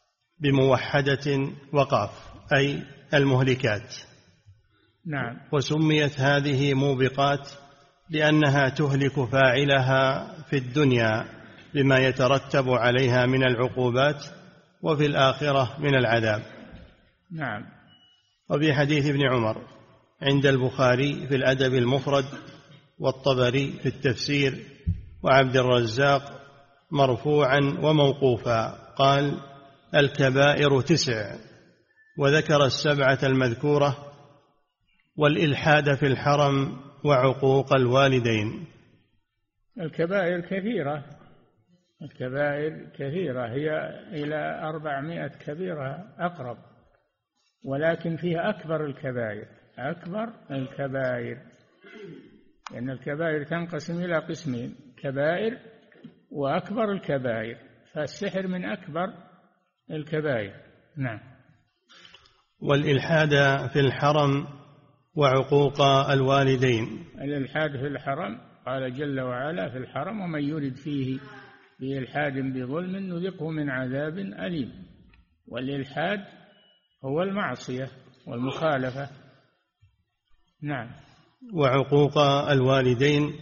بموحدة وقاف أي المهلكات. نعم. وسميت هذه موبقات لأنها تهلك فاعلها في الدنيا بما يترتب عليها من العقوبات، وفي الآخرة من العذاب. نعم. وفي حديث ابن عمر عند البخاري في الأدب المفرد، والطبري في التفسير، وعبد الرزاق مرفوعا وموقوفا قال: الكبائر 9، وذكر 7 المذكورة، والإلحاد في الحرم وعقوق الوالدين. الكبائر كثيرة، الكبائر كثيرة، هي إلى 400 كبيرة أقرب، ولكن فيها أكبر الكبائر، أكبر الكبائر، لأن الكبائر تنقسم إلى قسمين: كبائر وأكبر الكبائر، فالسحر من أكبر الكبائر. نعم. والإلحاد في الحرم وعقوق الوالدين. الإلحاد في الحرم قال جل وعلا في الحرم: ومن يرد فيه بإلحاد بظلم نذقه من عذاب أليم. والإلحاد هو المعصية والمخالفة. نعم. وعقوق الوالدين.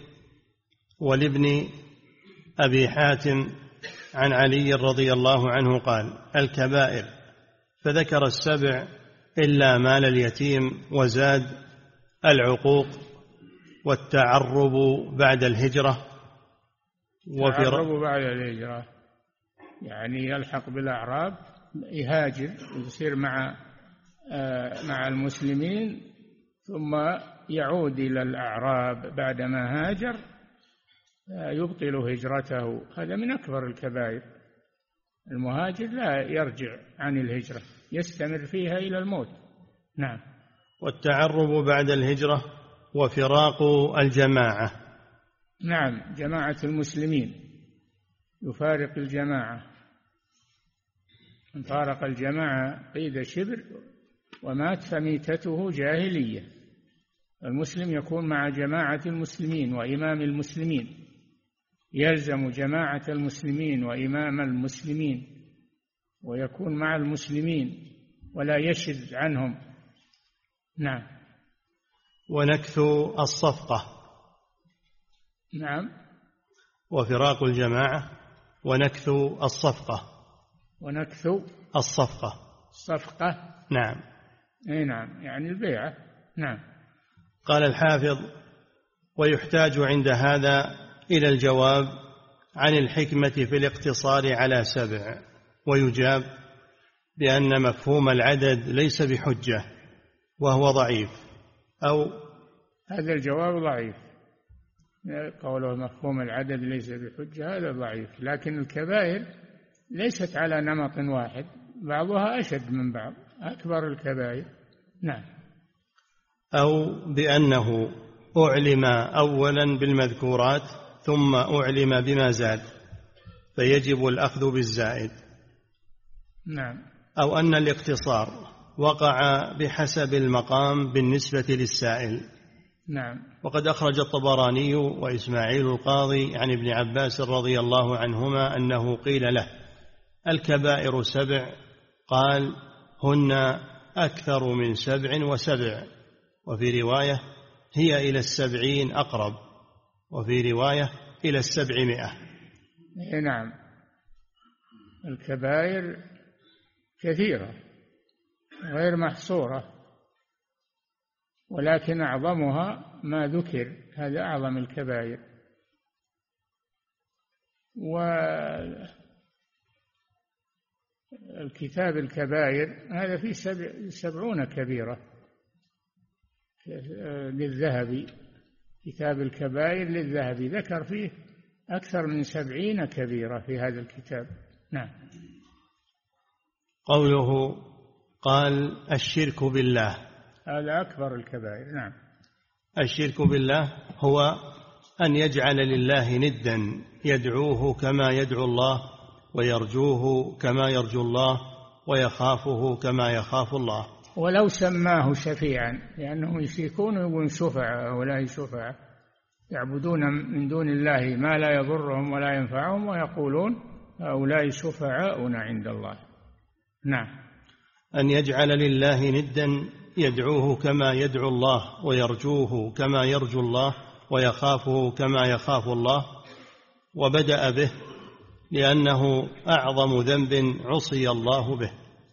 ولابن أبي حاتم عن علي رضي الله عنه قال: الكبائر، فذكر 7 إلا مال اليتيم، وزاد العقوق والتعرب بعد الهجرة. التعرب بعد الهجرة يعني يلحق بالأعراب، يهاجر، يصير مع المسلمين، ثم يعود إلى الأعراب بعدما هاجر، يبطل هجرته. هذا من أكبر الكبائر. المهاجر لا يرجع عن الهجرة، يستمر فيها إلى الموت. نعم. والتعرب بعد الهجرة وفراق الجماعة. نعم، جماعة المسلمين، يفارق الجماعة. من فارق الجماعة قيد شبر ومات فميتته جاهلية. المسلم يكون مع جماعة المسلمين وإمام المسلمين، يلزم جماعة المسلمين وإمام المسلمين، ويكون مع المسلمين ولا يشذ عنهم. نعم. ونكث الصفقة. نعم. وفراق الجماعة ونكث الصفقة. ونكث الصفقة. الصفقة. نعم. أي نعم، يعني البيعة. نعم. قال الحافظ: ويحتاج عند هذا إلى الجواب عن الحكمة في الاقتصار على 7، ويجاب بأن مفهوم العدد ليس بحجة وهو ضعيف، أو هذا الجواب ضعيف. قوله مفهوم العدد ليس بحجة هذا ضعيف، لكن الكبائر ليست على نمط واحد، بعضها أشد من بعض، أكبر الكبائر. نعم. أو بأنه أعلم أولا بالمذكورات ثم أعلم بما زاد فيجب الأخذ بالزائد. نعم. أو أن الاقتصار وقع بحسب المقام بالنسبة للسائل. نعم. وقد أخرج الطبراني وإسماعيل القاضي عن ابن عباس رضي الله عنهما أنه قيل له: الكبائر 7، قال: هن أكثر من 7 و7، وفي رواية: هي إلى 70 أقرب، وفي رواية: إلى 700. نعم. الكبائر كثيرة غير محصورة، ولكن أعظمها ما ذكر، هذا أعظم الكبائر. والكتاب الكبائر هذا فيه 70 كبيرة للذهبي، كتاب الكبائر للذهبي ذكر فيه أكثر من 70 كبيرة في هذا الكتاب. نعم. قوله قال: الشرك بالله، هذا أكبر الكبائر. نعم. الشرك بالله هو أن يجعل لله ندا يدعوه كما يدعو الله، ويرجوه كما يرجو الله، ويخافه كما يخاف الله. ولو سماه شفيعا، لأنهم يشركون ويقولون شفعاء، هؤلاء شفعاء يعبدون من دون الله ما لا يضرهم ولا ينفعهم، ويقولون هؤلاء شفعاؤنا عند الله. نعم. أن يجعل لله ندا يدعوه كما يدعو الله، ويرجوه كما يرجو الله، ويخافه كما يخاف الله. وبدأ به لأنه أعظم ذنب عصي الله به.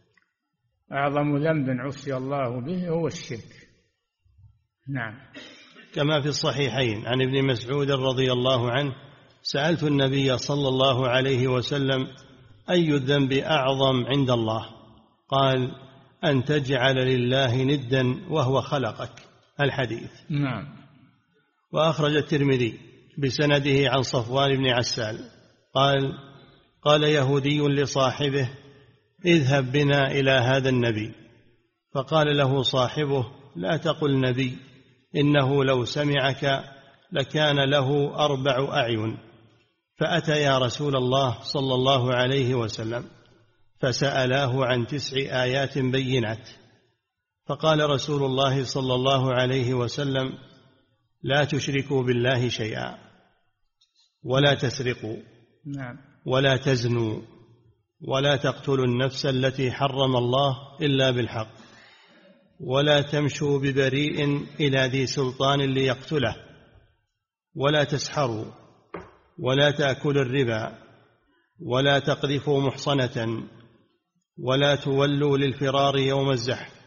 أعظم ذنب عصي الله به هو الشرك. نعم. كما في الصحيحين عن ابن مسعود رضي الله عنه: سألت النبي صلى الله عليه وسلم: أي الذنب أعظم عند الله؟ قال: أن تجعل لله ندا وهو خلقك. الحديث. نعم. وأخرج الترمذي بسنده عن صفوان بن عسال قال: قال يهودي لصاحبه: اذهب بنا إلى هذا النبي. فقال له صاحبه: لا تقل نبي، إنه لو سمعك لكان له 4 أعين. فأتى يا رسول الله صلى الله عليه وسلم فسألاه عن 9 آيات بينات. فقال رسول الله صلى الله عليه وسلم: لا تشركوا بالله شيئا، ولا تسرقوا، ولا تزنوا، ولا تقتلوا النفس التي حرم الله إلا بالحق، ولا تمشوا ببريء إلى ذي سلطان ليقتله، ولا تسحروا، ولا تأكلوا الربا، ولا تقذفوا محصنة، ولا تولوا للفرار يوم الزحف،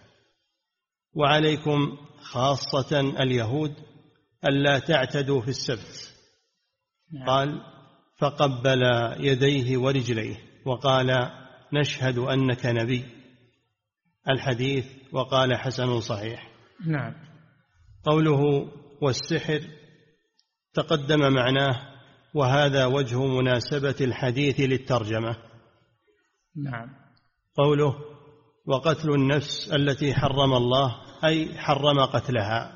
وعليكم خاصة اليهود ألا تعتدوا في السبت. قال: فقبل يديه ورجليه وقال: نشهد أنك نبي. الحديث. وقال: حسن صحيح. نعم. قوله والسحر تقدم معناه، وهذا وجه مناسبة الحديث للترجمة. نعم. قوله وقتل النفس التي حرم الله، أي حرم قتلها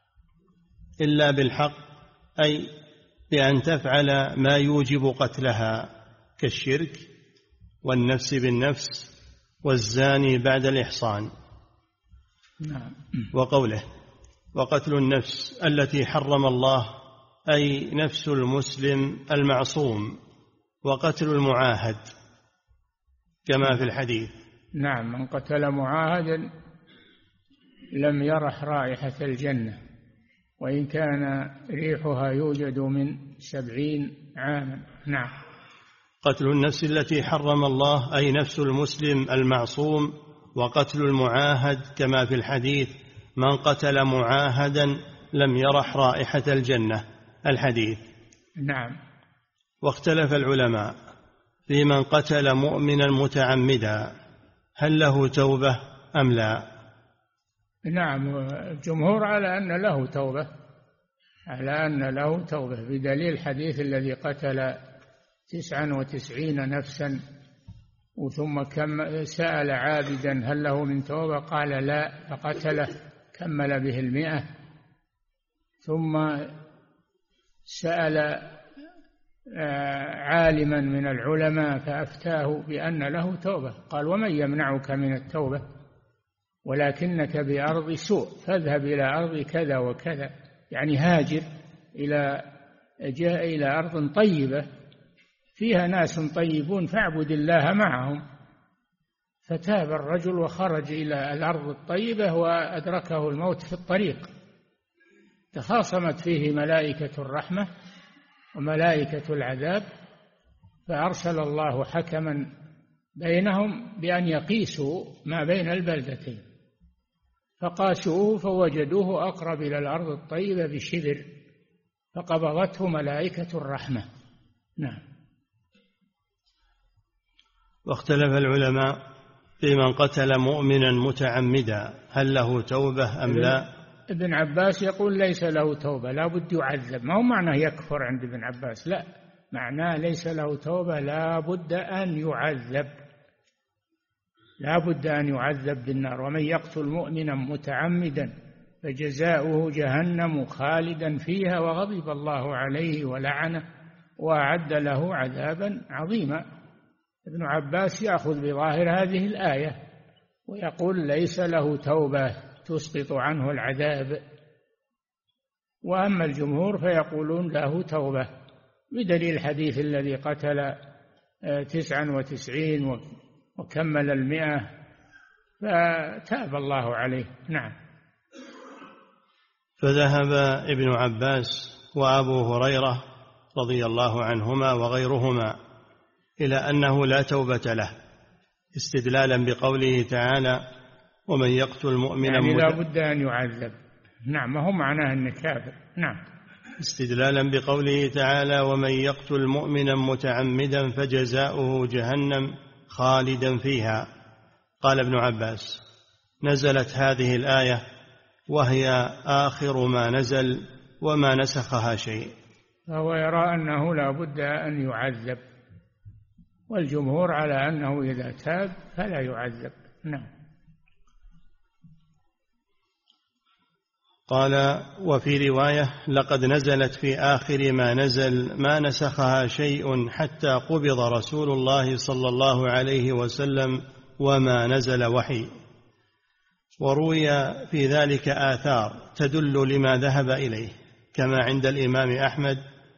إلا بالحق، أي بأن تفعل ما يوجب قتلها كالشرك والنفس بالنفس والزاني بعد الإحصان. نعم. وقوله وقتل النفس التي حرم الله، أي نفس المسلم المعصوم، وقتل المعاهد كما في الحديث. نعم. من قتل معاهدا لم يرح رائحة الجنة، وإن كان ريحها يوجد من 70 عاما. نعم. قتل النفس التي حرم الله، أي نفس المسلم المعصوم، وقتل المعاهد كما في الحديث: من قتل معاهدا لم يرح رائحة الجنة. الحديث. نعم. واختلف العلماء في من قتل مؤمنا متعمدا، هل له توبة أم لا؟ نعم. الجمهور على أن له توبة، على أن له توبة، بدليل الحديث الذي قتل 99 نفسا ثم سأل عابدا هل له من توبة قال لا، فقتله كمل به 100. ثم سأل عالما من العلماء فأفتاه بأن له توبة، قال ومن يمنعك من التوبة ولكنك بأرض سوء فاذهب إلى أرض كذا وكذا، يعني هاجر إلى أرض طيبة فيها ناس طيبون فاعبد الله معهم. فتاب الرجل وخرج إلى الأرض الطيبة وأدركه الموت في الطريق، تخاصمت فيه ملائكة الرحمة وملائكة العذاب، فأرسل الله حكما بينهم بأن يقيسوا ما بين البلدتين، فقاسوه فوجدوه أقرب إلى الأرض الطيبة بشبر، فقبضته ملائكة الرحمة. نعم. واختلف العلماء في من قتل مؤمنا متعمدا هل له توبة أم لا؟ ابن عباس يقول ليس له توبة، لا بد يعذب. ما هو معناه يكفر عند ابن عباس، لا، معناه ليس له توبة، لا بد أن يعذب، لا بد أن يعذب بالنار. ومن يقتل مؤمنا متعمدا فجزاؤه جهنم خالدا فيها وغضب الله عليه ولعنه وأعد له عذابا عظيما. ابن عباس يأخذ بظاهر هذه الآية ويقول ليس له توبة تسقط عنه العذاب، وأما الجمهور فيقولون له توبة بدليل الحديث الذي قتل 99 وكمل 100 فتاب الله عليه. نعم. فذهب ابن عباس وأبو هريرة رضي الله عنهما وغيرهما إلى أنه لا توبة له، استدلالا بقوله تعالى ومن يقتل مؤمنا يعني لا بد أن يعذب. نعم، ما هو معناه أنه كافر. نعم. استدلالا بقوله تعالى ومن يقتل مؤمنا متعمدا فجزاؤه جهنم خالدا فيها. قال ابن عباس نزلت هذه الآية وهي آخر ما نزل وما نسخها شيء، فهو يرى أنه لا بد أن يعذب، والجمهور على أنه إذا تاب فلا يعذب. نعم. قال وفي رواية لقد نزلت في آخر ما نزل ما نسخها شيء حتى قبض رسول الله صلى الله عليه وسلم وما نزل وحي. وروي في ذلك آثار تدل لما ذهب إليه كما عند الإمام أحمد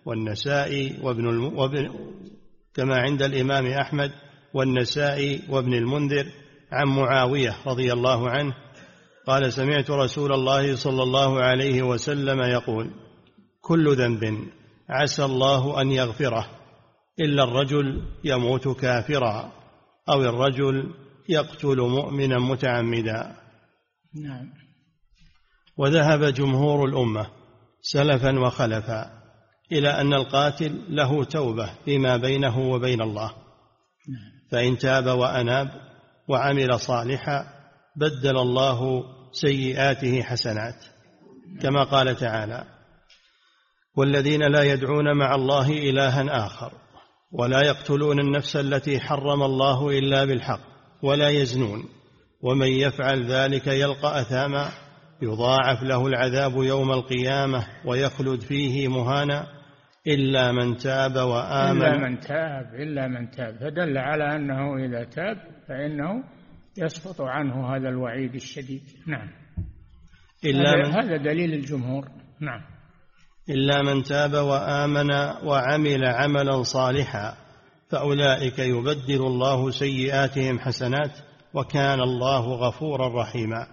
والنسائي وابن المنذر عن معاوية رضي الله عنه قال سمعت رسول الله صلى الله عليه وسلم يقول كل ذنب عسى الله أن يغفره إلا الرجل يموت كافرا أو الرجل يقتل مؤمنا متعمدا. نعم. وذهب جمهور الأمة سلفا وخلفا إلى أن القاتل له توبة فيما بينه وبين الله، فإن تاب وأناب وعمل صالحا بدل الله سيئاته حسنات، كما قال تعالى والذين لا يدعون مع الله إلها آخر ولا يقتلون النفس التي حرم الله إلا بالحق ولا يزنون ومن يفعل ذلك يلقى أثاما يضاعف له العذاب يوم القيامة ويخلد فيه مهانا إلا من تاب وآمن. إلا من تاب فدل على أنه إذا تاب فإنه يسقط عنه هذا الوعيد الشديد. نعم. هذا دليل الجمهور. نعم. إلا من تاب وآمن وعمل عملا صالحا فأولئك يبدل الله سيئاتهم حسنات وكان الله غفورا رحيما.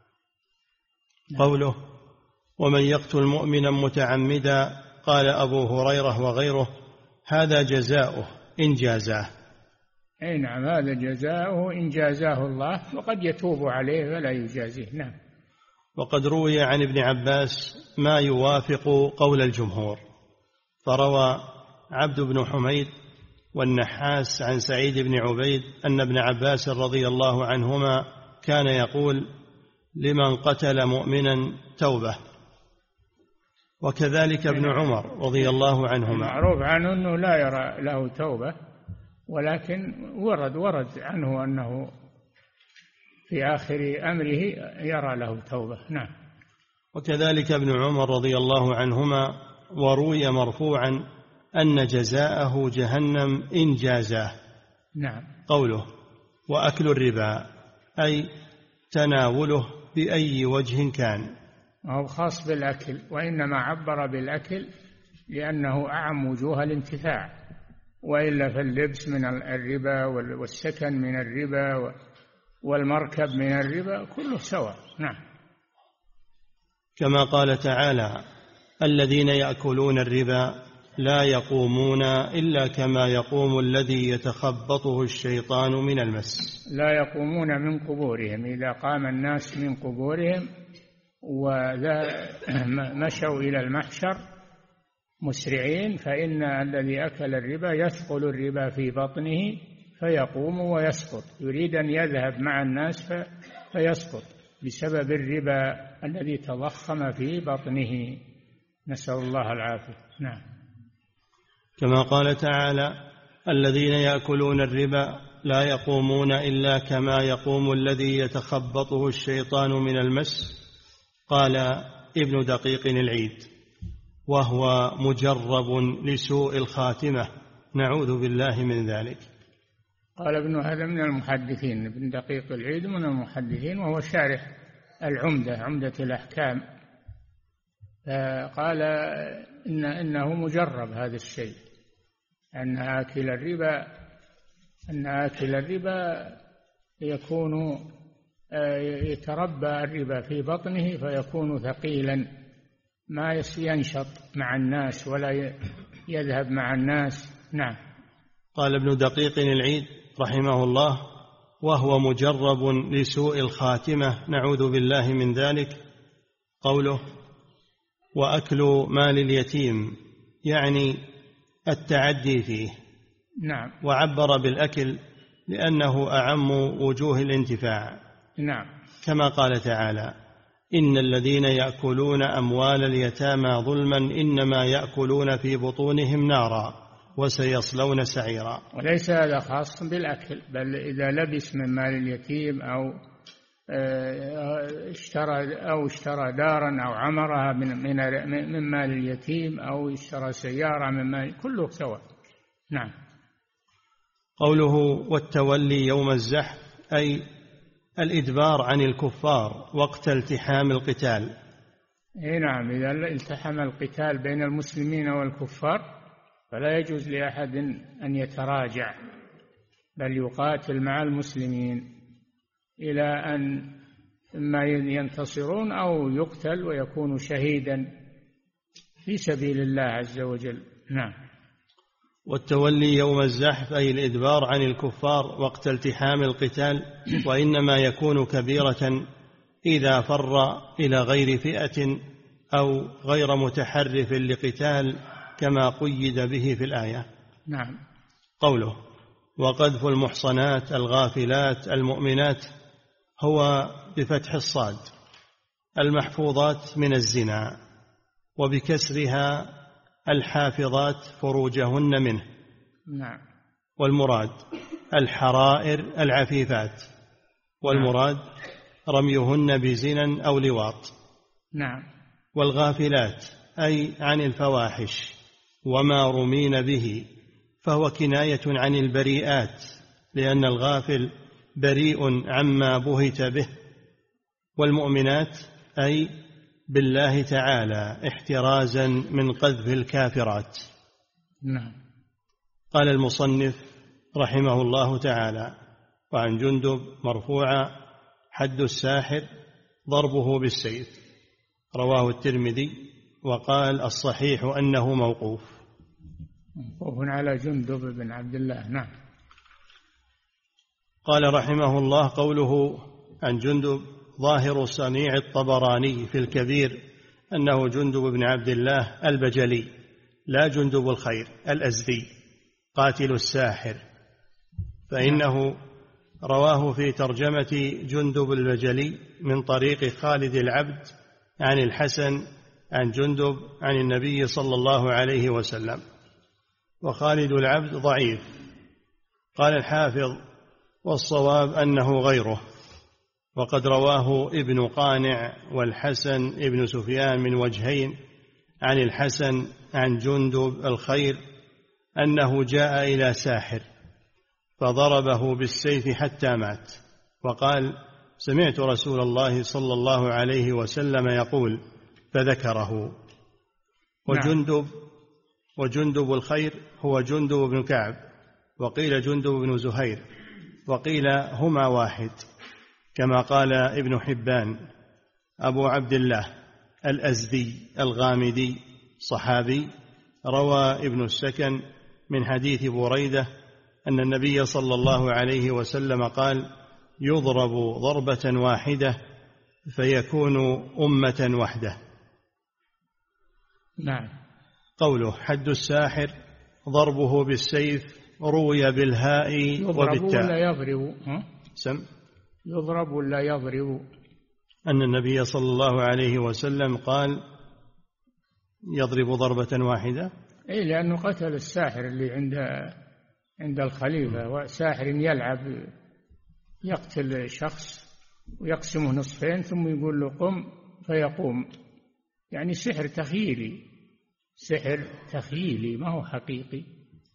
قوله ومن يقتل مؤمنا متعمدا قال أبو هريرة وغيره هذا جزاؤه إن جازاه. أي نعم، هذا جزاؤه إن جازاه الله، وقد يتوب عليه ولا يجازيه. نعم. وقد روي عن ابن عباس ما يوافق قول الجمهور، فروى عبد بن حميد والنحاس عن سعيد بن عبيد أن ابن عباس رضي الله عنهما كان يقول لمن قتل مؤمنا توبة. وكذلك ابن عمر رضي الله عنهما معروف عنه أنه لا يرى له توبة، ولكن ورد عنه أنه في آخر أمره يرى له توبة. نعم. وكذلك ابن عمر رضي الله عنهما وروي مرفوعا أن جزاءه جهنم إن جازاه. نعم. قوله وأكل الربا أي تناوله بأي وجه كان، هو خاص بالأكل، وإنما عبر بالأكل لأنه أعم وجوه الانتفاع، وإلا فاللبس من الربا والسكن من الربا والمركب من الربا كله سواء. نعم. كما قال تعالى الذين يأكلون الربا لا يقومون إلا كما يقوم الذي يتخبطه الشيطان من المس. لا يقومون من قبورهم، إذا قام الناس من قبورهم ومشوا إلى المحشر مسرعين، فإن الذي أكل الربا يثقل الربا في بطنه فيقوم ويسقط، يريد أن يذهب مع الناس فيسقط بسبب الربا الذي تضخم في بطنه، نسأل الله العافية. نعم. كما قال تعالى الذين يأكلون الربا لا يقومون إلا كما يقوم الذي يتخبطه الشيطان من المس. قال ابن دقيق العيد وهو مجرب لسوء الخاتمة، نعوذ بالله من ذلك. قال هذا من المحدثين، ابن دقيق العيد من المحدثين، وهو شارح عمدة الأحكام. قال إنه مجرب هذا الشيء، أن آكل الربا يكون يتربى الربا في بطنه فيكون ثقيلا، ما ينشط مع الناس ولا يذهب مع الناس. نعم. قال ابن دقيق العيد رحمه الله وهو مجرب لسوء الخاتمة، نعوذ بالله من ذلك. قوله وأكل مال اليتيم يعني التعدي فيه. نعم. وعبر بالأكل لأنه أعم وجوه الانتفاع. نعم. كما قال تعالى إن الذين يأكلون أموال اليتامى ظلما إنما يأكلون في بطونهم نارا وسيصلون سعيرا. وليس هذا خاص بالأكل، بل إذا لبس من مال اليتيم أو اشترى دارا أو عمرها من مال اليتيم أو اشترى سيارة من مال، كله سواء. نعم. قوله والتولي يوم الزحف أي الإدبار عن الكفار وقت التحام القتال. نعم. إذا التحم القتال بين المسلمين والكفار فلا يجوز لأحد أن يتراجع، بل يقاتل مع المسلمين إلى أن إما ينتصرون أو يقتل ويكون شهيدا في سبيل الله عز وجل. نعم. والتولي يوم الزحف أي الإدبار عن الكفار وقت التحام القتال، وإنما يكون كبيرة إذا فر إلى غير فئة أو غير متحرف لقتال كما قيد به في الآية. نعم. قوله وقذف المحصنات الغافلات المؤمنات هو بفتح الصاد المحفوظات من الزنا، وبكسرها الحافظات فروجهن منه. نعم. والمراد الحرائر العفيفات، والمراد رميهن بزنا أو لواط. نعم. والغافلات أي عن الفواحش وما رمين به، فهو كناية عن البريئات، لأن الغافل بريء عما بهت به. والمؤمنات أي بالله تعالى احترازا من قذف الكافرات. نعم. قال المصنف رحمه الله تعالى وعن جندب مرفوعا حد الساحر ضربه بالسيف، رواه الترمذي، وقال الصحيح أنه موقوف على جندب بن عبد الله. نعم. قال رحمه الله قوله عن جندب ظاهر صنيع الطبراني في الكبير أنه جندب بن عبد الله البجلي لا جندب الخير الأزدي قاتل الساحر، فإنه رواه في ترجمة جندب البجلي من طريق خالد العبد عن الحسن عن جندب عن النبي صلى الله عليه وسلم. وخالد العبد ضعيف. قال الحافظ: والصواب أنه غيره، وقد رواه ابن قانع والحسن ابن سفيان من وجهين عن الحسن عن جندب الخير أنه جاء إلى ساحر فضربه بالسيف حتى مات، وقال: سمعت رسول الله صلى الله عليه وسلم يقول، فذكره. وجندب الخير هو جندب بن كعب، وقيل جندب بن زهير، وقيل هما واحد، كما قال ابن حبان. أبو عبد الله الأزدي الغامدي صحابي، روى ابن السكن من حديث بريدة أن النبي صلى الله عليه وسلم قال: يضرب ضربة واحدة فيكون أمة وحده. نعم. قوله: حد الساحر ضربه بالسيف، روي بالهاء وبالتاء. يضرب ولا يضرب؟ يضرب ولا يضرب؟ أن النبي صلى الله عليه وسلم قال: يضرب ضربة واحدة. إيه، لأنه قتل الساحر اللي عند الخليفة، وساحر يلعب يقتل شخص ويقسمه نصفين ثم يقول له قم فيقوم، يعني سحر تخيلي ما هو حقيقي.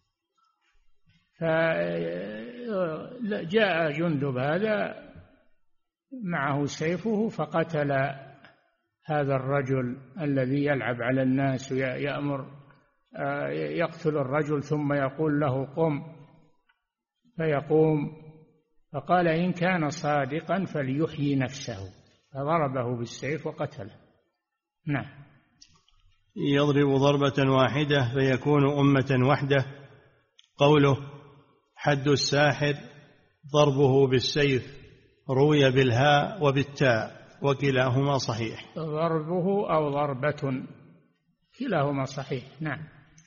فجاء جندب هذا معه سيفه فقتل هذا الرجل الذي يلعب على الناس ويأمر يقتل الرجل ثم يقول له قم فيقوم، فقال: إن كان صادقا فليحيي نفسه، فضربه بالسيف وقتله. نعم. يضرب ضربة واحدة فيكون أمة وحده. قوله: حد الساحر ضربه بالسيف، روي بالهاء وبالتاء، وكلاهما صحيح. ضربه أو ضربة كلاهما صحيح. نعم.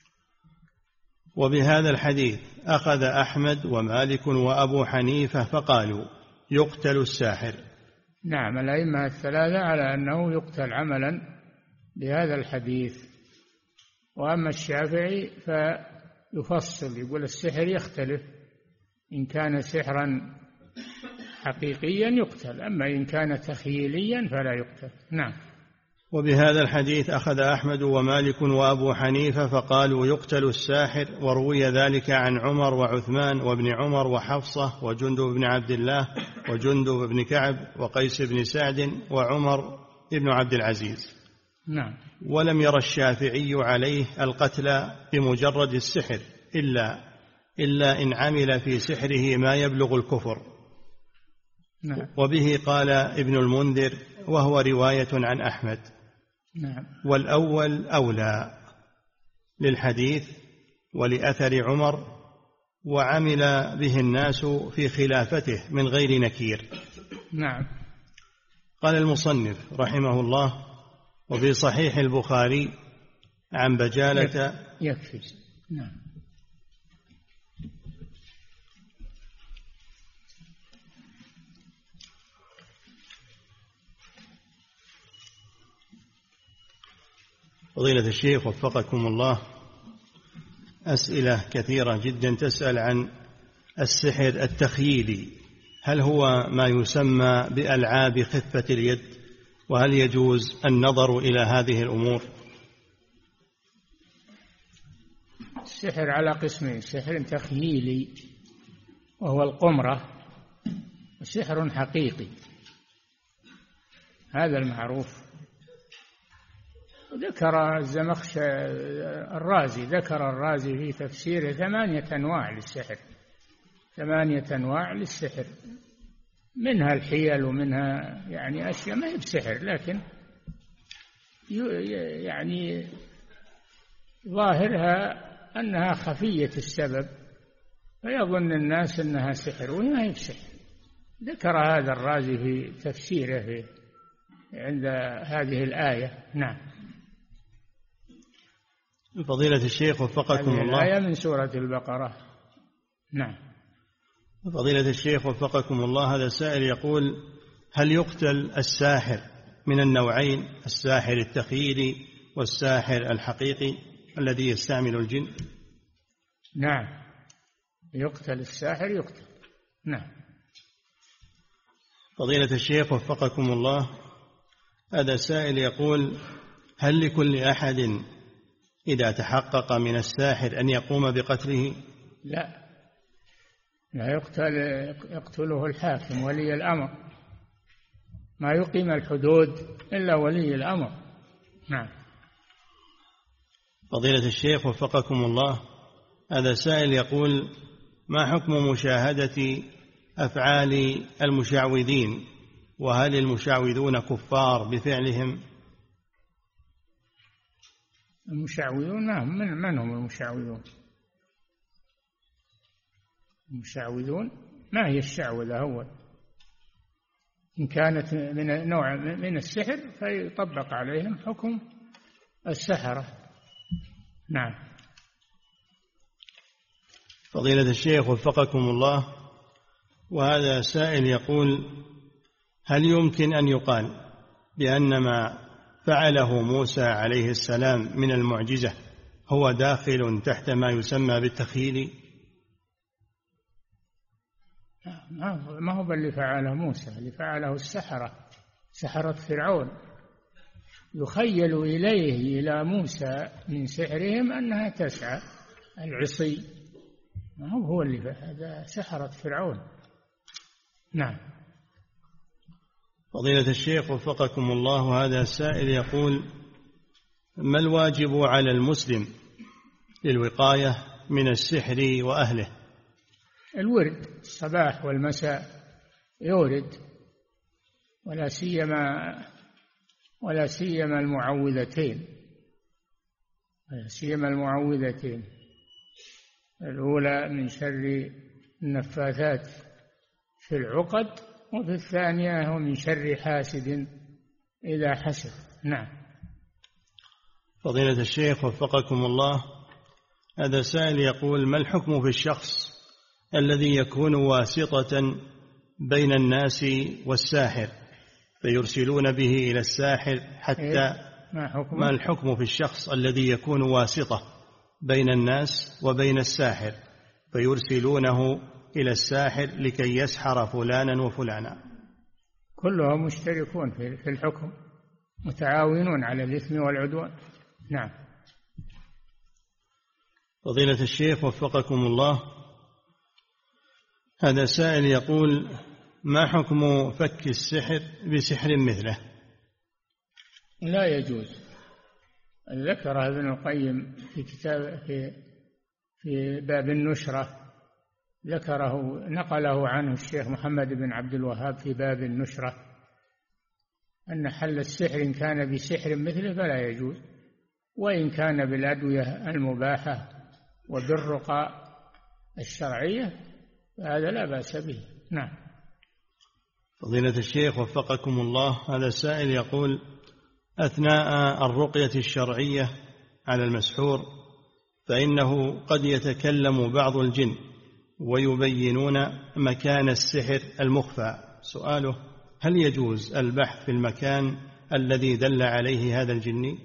وبهذا الحديث أخذ أحمد ومالك وأبو حنيفة فقالوا: يقتل الساحر. نعم، الأئمة الثلاثة على أنه يقتل عملا بهذا الحديث. وأما الشافعي فيفصل، يقول السحر يختلف، إن كان سحرا حقيقيا يقتل، أما إن كان تخيليا فلا يقتل. نعم. وبهذا الحديث أخذ أحمد ومالك وأبو حنيفة فقالوا: يقتل الساحر. وروي ذلك عن عمر وعثمان وابن عمر وحفصة وجندب بن عبد الله وجندب بن كعب وقيس بن سعد وعمر بن عبد العزيز. نعم. ولم ير الشافعي عليه القتل بمجرد السحر إلا إن عمل في سحره ما يبلغ الكفر. نعم. وبه قال ابن المنذر، وهو رواية عن أحمد. نعم. والأول أولى للحديث ولأثر عمر، وعمل به الناس في خلافته من غير نكير. نعم. قال المصنف رحمه الله: وفي صحيح البخاري عن بجالة. يكفي. نعم. فضيلة الشيخ وفقكم الله، أسئلة كثيرة جدا تسأل عن السحر التخييلي، هل هو ما يسمى بألعاب خفة اليد؟ وهل يجوز النظر إلى هذه الأمور؟ السحر على قسمين: سحر تخييلي وهو القمرة، وسحر حقيقي هذا المعروف. ذكر الرازي في تفسيره 8 أنواع للسحر، 8 أنواع للسحر، منها الحيل ومنها يعني أشياء ما هي بسحر، لكن يعني ظاهرها أنها خفية السبب، فيظن الناس أنها سحر وهي ما هي بسحر. ذكر هذا الرازي في تفسيره عند هذه الآية. نعم. فضيلة الشيخ وفقكم الله، الآية من سورة البقرة. نعم. فضيلة الشيخ وفقكم الله، هذا السائل يقول: هل يقتل الساحر من النوعين، الساحر التخييلي والساحر الحقيقي الذي يستعمل الجن؟ نعم، يقتل الساحر، يقتل. نعم. فضيلة الشيخ وفقكم الله، هذا سائل يقول: هل لكل أحد إذا تحقق من الساحر أن يقوم بقتله؟ لا يقتله الحاكم ولي الأمر، ما يقيم الحدود إلا ولي الأمر. نعم. فضيلة الشيخ وفقكم الله، هذا سائل يقول: ما حكم مشاهدة أفعال المشعوذين، وهل المشعوذون كفار بفعلهم؟ المشعوذون، نعم. من هم المشعوذون؟ المشعوذون ما هي الشعوذة أول؟ إن كانت من نوع من السحر فيطبق عليهم حكم السحرة. نعم. فضيلة الشيخ وفقكم الله، وهذا سائل يقول: هل يمكن أن يقال بأن ما فعله موسى عليه السلام من المعجزة هو داخل تحت ما يسمى بالتخيل؟ ما هو اللي فعله موسى، اللي فعله السحرة، سحرة فرعون. يخيل إلى موسى من سحرهم أنها تسعى العصي، ما هو اللي هذا سحرة فرعون. نعم. فضيلة الشيخ وفقكم الله، هذا السائل يقول: ما الواجب على المسلم للوقاية من السحر وأهله؟ الورد الصباح والمساء يورد، ولا سيما المعوذتين، الأولى من شر النفاثات في العقد، وفي الثانية هو من شر حاسد إذا حسد. نعم. فضيلة الشيخ وفقكم الله، هذا سائل يقول: ما الحكم في الشخص الذي يكون واسطة بين الناس والساحر فيرسلون به إلى الساحر حتى ما الحكم في الشخص الذي يكون واسطة بين الناس وبين الساحر فيرسلونه إلى الساحر لكي يسحر فلانا وفلانا؟ كلهم مشتركون في الحكم، متعاونون على الإثم والعدوان. نعم. فضيلة الشيخ وفقكم الله، هذا سائل يقول: ما حكم فك السحر بسحر مثله؟ لا يجوز. ذكر ابن القيم في كتاب في باب النشرة، نقله عنه الشيخ محمد بن عبد الوهاب في باب النشرة، أن حل السحر إن كان بسحر مثله فلا يجوز، وإن كان بالأدوية المباحة وبالرقى الشرعية فهذا لا بأس به. نعم. فضيلة الشيخ وفقكم الله، هذا السائل يقول: أثناء الرقية الشرعية على المسحور فإنه قد يتكلم بعض الجن ويبينون مكان السحر المخفى. سؤاله: هل يجوز البحث في المكان الذي دل عليه هذا الجني؟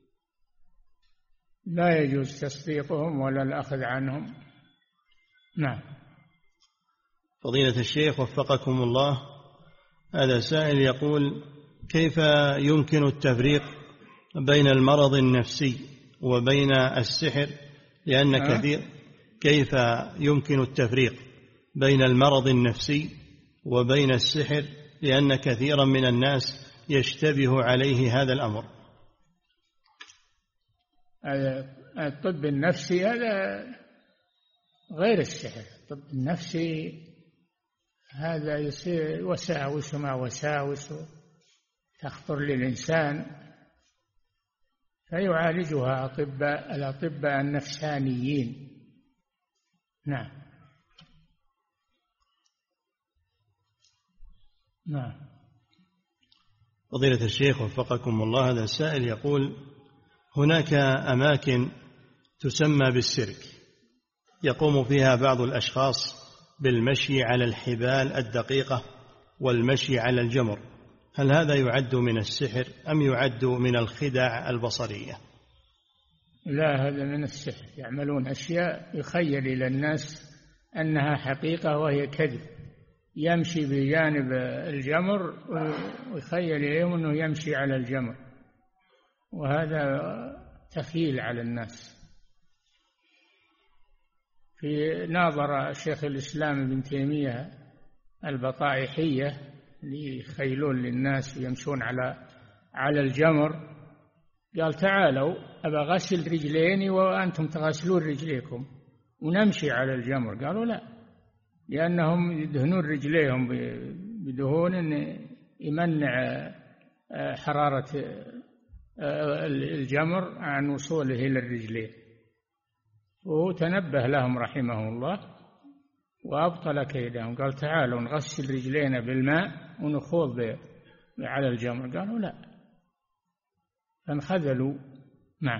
لا يجوز تصديقهم ولا الأخذ عنهم. نعم. فضيلة الشيخ وفقكم الله، هذا سائل يقول: كيف يمكن التفريق بين المرض النفسي وبين السحر؟ لأن كيف يمكن التفريق بين المرض النفسي وبين السحر، لأن كثيرا من الناس يشتبه عليه هذا الأمر؟ الطب النفسي هذا غير السحر. الطب النفسي هذا يصير وساوس ما وساوس تخطر للإنسان فيعالجها الأطباء النفسانيين. نعم. نعم. فضيلة الشيخ وفقكم الله، هذا السائل يقول: هناك أماكن تسمى بالسيرك يقوم فيها بعض الأشخاص بالمشي على الحبال الدقيقة والمشي على الجمر، هل هذا يعد من السحر أم يعد من الخدع البصرية؟ لا، هذا من السحر. يعملون أشياء يخيل إلى الناس أنها حقيقة وهي كذب. يمشي بجانب الجمر ويخيل إليهم أنه يمشي على الجمر، وهذا تخيل على الناس. في ناظر شيخ الإسلام ابن تيمية البطائحية اللي يخيلون للناس ويمشون على الجمر، قال تعالوا أبا غسل رجليني وأنتم تغسلون رجليكم ونمشي على الجمر. قالوا لا، لأنهم يدهنون رجليهم بدهون يمنع حرارة الجمر عن وصوله إلى الرجلين. وتنبه لهم رحمه الله وأبطل كيدهم، قال تعالوا نغسل رجلينا بالماء ونخوض على الجمر. قالوا لا، فانخذلوا. نعم.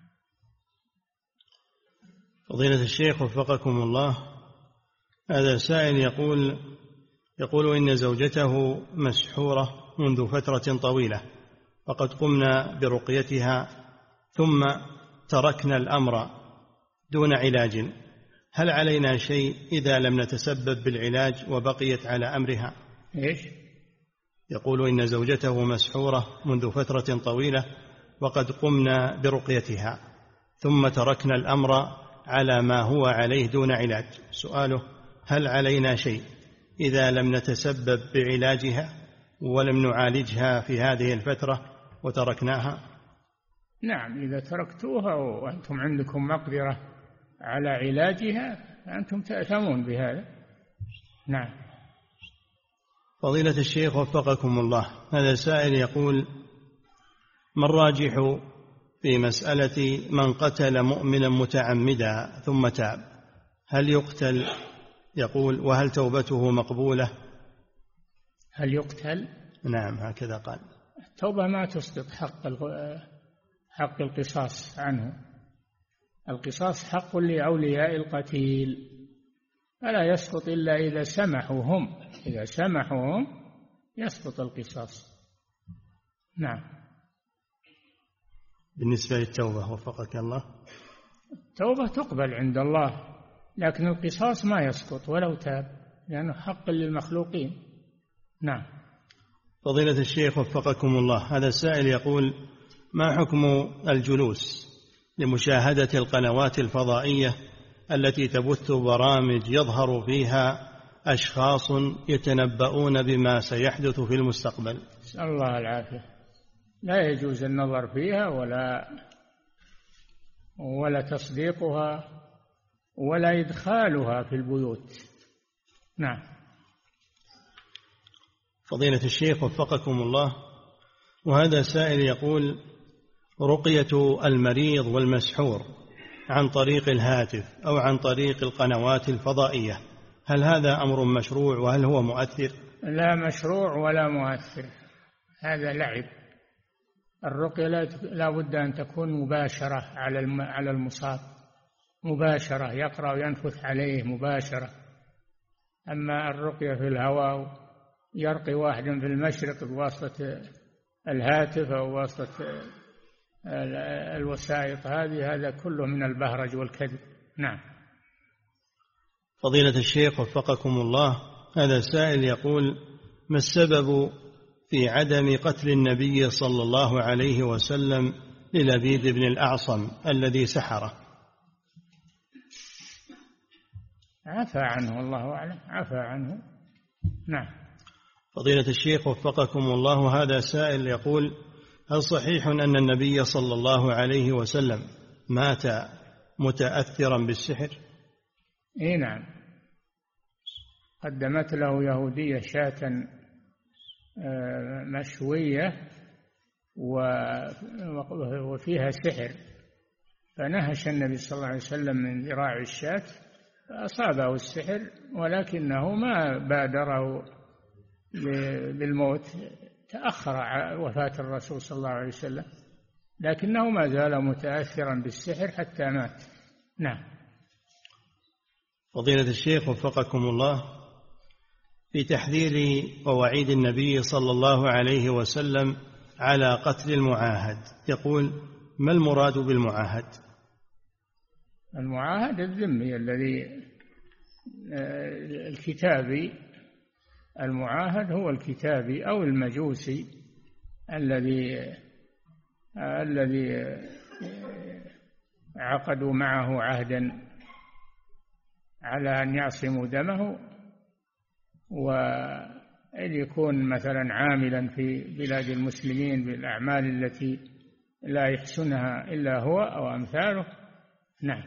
فضيلة الشيخ وفقكم الله، هذا سائل يقول إن زوجته مسحورة منذ فترة طويلة، وقد قمنا برقيتها ثم تركنا الأمر دون علاج، هل علينا شيء إذا لم نتسبب بالعلاج وبقيت على أمرها؟ إيش؟ يقول إن زوجته مسحورة منذ فترة طويلة وقد قمنا برقيتها ثم تركنا الأمر على ما هو عليه دون علاج. سؤاله: هل علينا شيء إذا لم نتسبب بعلاجها ولم نعالجها في هذه الفترة وتركناها؟ نعم، إذا تركتوها وأنتم عندكم مقدرة على علاجها فأنتم تأثمون بهذا. نعم. فضيلة الشيخ وفقكم الله، هذا سائل يقول: ما الراجح في مسألة من قتل مؤمنا متعمدا ثم تاب، هل يقتل؟ يقول: وهل توبته مقبولة؟ هل يقتل؟ نعم، هكذا قال. التوبة ما تسقط حق القصاص عنه. القصاص حق لأولياء القتيل، فلا يسقط إلا إذا سمحوا هم. إذا سمحوا هم يسقط القصاص. نعم. بالنسبة للتوبة وفقك الله، التوبة تقبل عند الله، لكن القصاص ما يسقط ولو تاب، لأنه حق للمخلوقين. نعم. فضيلة الشيخ وفقكم الله، هذا السائل يقول: ما حكم الجلوس لمشاهدة القنوات الفضائية التي تبث برامج يظهر فيها أشخاص يتنبؤون بما سيحدث في المستقبل؟ نسأل الله العافية. لا يجوز النظر فيها ولا تصديقها ولا إدخالها في البيوت. نعم. فضيلة الشيخ وفقكم الله، وهذا سائل يقول: رقية المريض والمسحور عن طريق الهاتف أو عن طريق القنوات الفضائية، هل هذا أمر مشروع وهل هو مؤثر؟ لا مشروع ولا مؤثر، هذا لعب. الرقية لا بد أن تكون مباشرة على المصاب، مباشرة، يقرأ وينفث عليه مباشرة. أما الرقية في الهواء، يرقي واحد في المشرق بواسطة الهاتف أو بواسطة الوسائط هذا كله من البهرج والكذب. نعم. فضيلة الشيخ وفقكم الله، هذا سائل يقول: ما السبب في عدم قتل النبي صلى الله عليه وسلم للبيد بن الأعصم الذي سحره؟ عفى عنه، الله أعلم، عفى عنه. نعم. فضيلة الشيخ وفقكم الله، هذا سائل يقول: هل صحيح أن النبي صلى الله عليه وسلم مات متأثرا بالسحر؟ إيه نعم، قدمت له يهودية شاة مشوية وفيها سحر، فنهش النبي صلى الله عليه وسلم من ذراع الشاة فأصابه السحر، ولكنه ما بادره بالموت، تأخر وفاة الرسول صلى الله عليه وسلم، لكنه ما زال متأثرا بالسحر حتى مات. نعم. فضيلة الشيخ وفقكم الله، في تحذير ووعيد النبي صلى الله عليه وسلم على قتل المعاهد. يقول: ما المراد بالمعاهد؟ المعاهد الذمي الذي الكتابي. المعاهد هو الكتابي أو المجوسي الذي عقدوا معه عهدا على أن يعصموا دمه، وأن يكون مثلا عاملا في بلاد المسلمين بالأعمال التي لا يحسنها إلا هو أو أمثاله. نعم.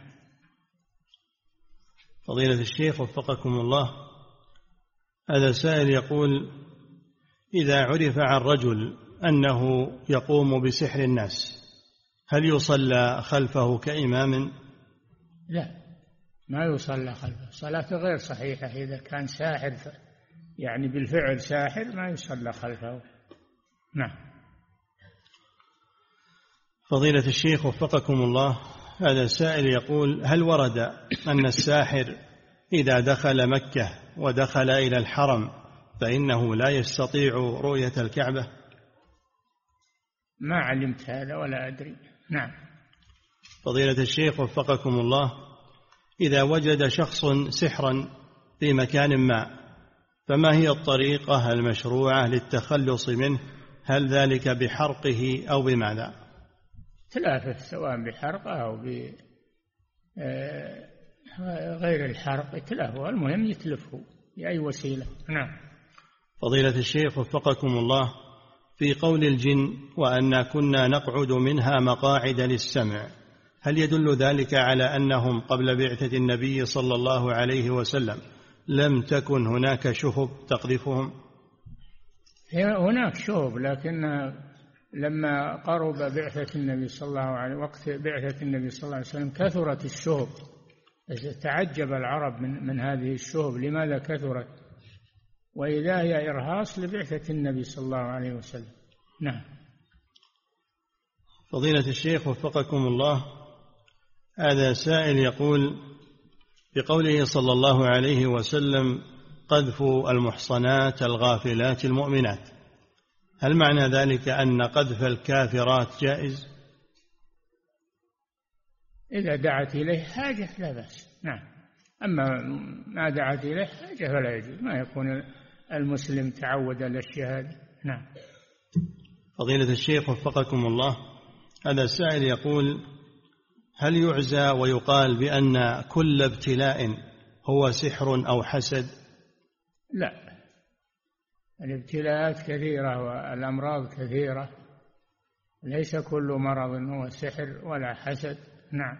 فضيلة الشيخ وفقكم الله، هذا سائل يقول: إذا عرف عن رجل أنه يقوم بسحر الناس، هل يصلى خلفه كإمام؟ لا، ما يصلى خلفه، صلاة غير صحيحة. إذا كان ساحر يعني بالفعل ساحر ما يصلى خلفه. نعم. فضيلة الشيخ وفقكم الله، هذا سائل يقول: هل ورد أن الساحر إذا دخل مكة ودخل إلى الحرم فإنه لا يستطيع رؤية الكعبة؟ ما علمت هذا ولا أدري. نعم. فضيلة الشيخ وفقكم الله، إذا وجد شخص سحرا في مكان ما، فما هي الطريقة المشروعة للتخلص منه؟ هل ذلك بحرقه أو بماذا؟ تلافه، سواء بحرقه أو غير الحرق، تلافه، المهم يتلفه بأي وسيلة. نعم. فضيلة الشيخ وفقكم الله، في قول الجن: وأنا كنا نقعد منها مقاعد للسمع، هل يدل ذلك على أنهم قبل بعثة النبي صلى الله عليه وسلم لم تكن هناك شهب تقذفهم؟ هناك شهب، لكن لما قرب بعثة النبي صلى الله عليه وقت بعثة النبي صلى الله عليه وسلم كثرت الشهب. تعجب العرب من هذه الشهب، لماذا كثرت؟ وإذا هي إرهاص لبعثة النبي صلى الله عليه وسلم. نعم. فضيلة الشيخ وفقكم الله، هذا سائل يقول: بقوله صلى الله عليه وسلم: قذف المحصنات الغافلات المؤمنات، هل معنى ذلك أن قذف الكافرات جائز؟ إذا دعت إليه حاجة لا بأس. نعم. أما ما دعت إليه حاجة فلا يجوز، ما يكون المسلم تعود الأشياء هذه. نعم. فضيلة الشيخ وفقكم الله، هذا السائل يقول: هل يعزى ويقال بأن كل ابتلاء هو سحر أو حسد؟ لا، الابتلاءات كثيرة والأمراض كثيرة، ليس كل مرض هو سحر ولا حسد. نعم.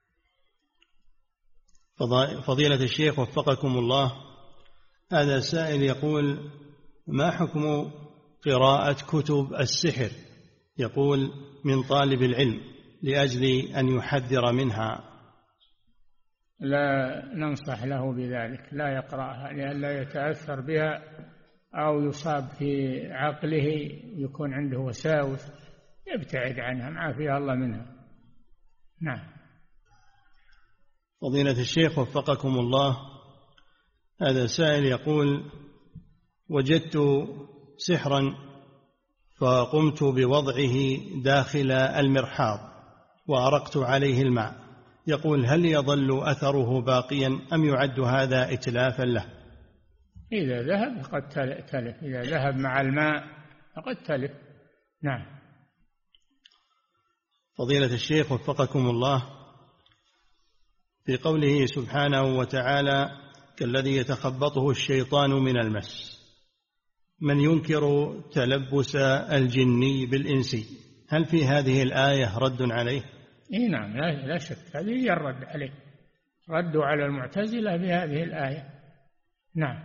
فضيلة الشيخ وفقكم الله، هذا سائل يقول: ما حكم قراءة كتب السحر؟ يقول: من طالب العلم لأجل أن يحذر منها. لا ننصح له بذلك، لا يقرأها لئلا يتأثر بها أو يصاب في عقله يكون عنده وساوس، يبتعد عنها، عافيه الله منها. نعم. فضيلة الشيخ وفقكم الله، هذا سائل يقول: وجدت سحرا فقمت بوضعه داخل المرحاض وأرقت عليه الماء، يقول: هل يظل أثره باقيا أم يعد هذا إتلافا له؟ إذا ذهب قد تلف، إذا ذهب مع الماء فقد تلف. نعم. فضيلة الشيخ وفقكم الله، في قوله سبحانه وتعالى: كالذي يتخبطه الشيطان من المس، من ينكر تلبس الجني بالإنسي، هل في هذه الآية رد عليه؟ نعم، لا شك، هذه الرد عليه، ردوا على المعتزلة بهذه الآية. نعم.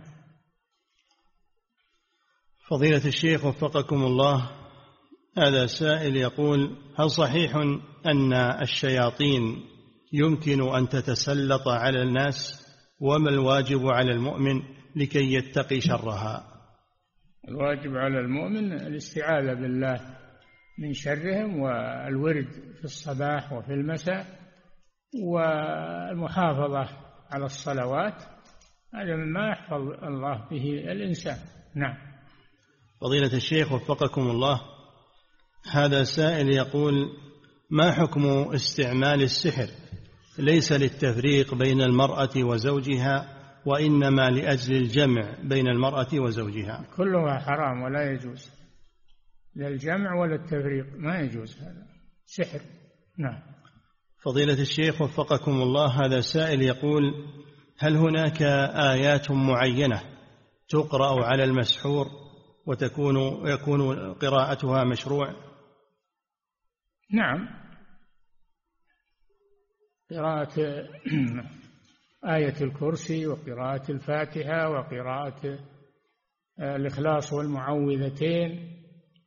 فضيلة الشيخ وفقكم الله، هذا سائل يقول: هل صحيح أن الشياطين يمكن أن تتسلط على الناس، وما الواجب على المؤمن لكي يتقي شرها؟ الواجب على المؤمن الاستعاذة بالله من شرهم، والورد في الصباح وفي المساء، والمحافظة على الصلوات، هذا مما يحفظ الله به الإنسان. نعم. فضيلة الشيخ وفقكم الله، هذا سائل يقول: ما حكم استعمال السحر ليس للتفريق بين المرأة وزوجها وإنما لأجل الجمع بين المرأة وزوجها؟ كلها حرام ولا يجوز، لا الجمع ولا التفريق، ما يجوز، هذا سحر. نعم. فضيلة الشيخ وفقكم الله، هذا سائل يقول: هل هناك آيات معينة تقرأ على المسحور ويكون قراءتها مشروع؟ نعم، قراءة آية الكرسي وقراءة الفاتحة وقراءة الإخلاص والمعوذتين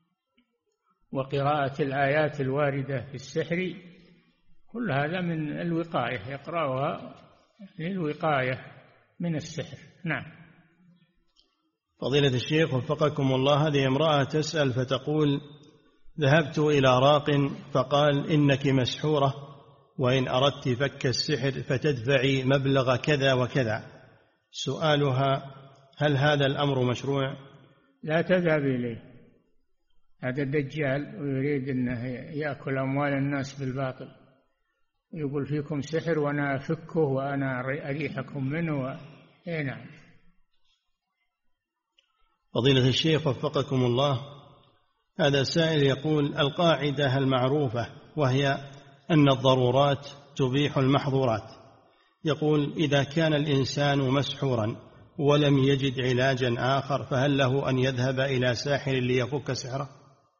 وقراءة الآيات الواردة في السحر، كل هذا من الوقاية، يقرأها للوقاية من السحر. نعم. فضيلة الشيخ وفقكم الله، هذه امرأة تسأل فتقول: ذهبت إلى راق فقال إنك مسحورة، وإن أردت فك السحر فتدفعي مبلغ كذا وكذا. سؤالها: هل هذا الأمر مشروع؟ لا تذهب إليه، هذا الدجال ويريد أنه يأكل أموال الناس بالباطل، يقول فيكم سحر وأنا أفكه وأنا أريحكم منه نعم. فضيلة الشيخ وفقكم الله، هذا سائل يقول: القاعدة المعروفة وهي أن الضرورات تبيح المحظورات، يقول: إذا كان الإنسان مسحورا ولم يجد علاجا آخر فهل له أن يذهب إلى ساحر ليفك سحره؟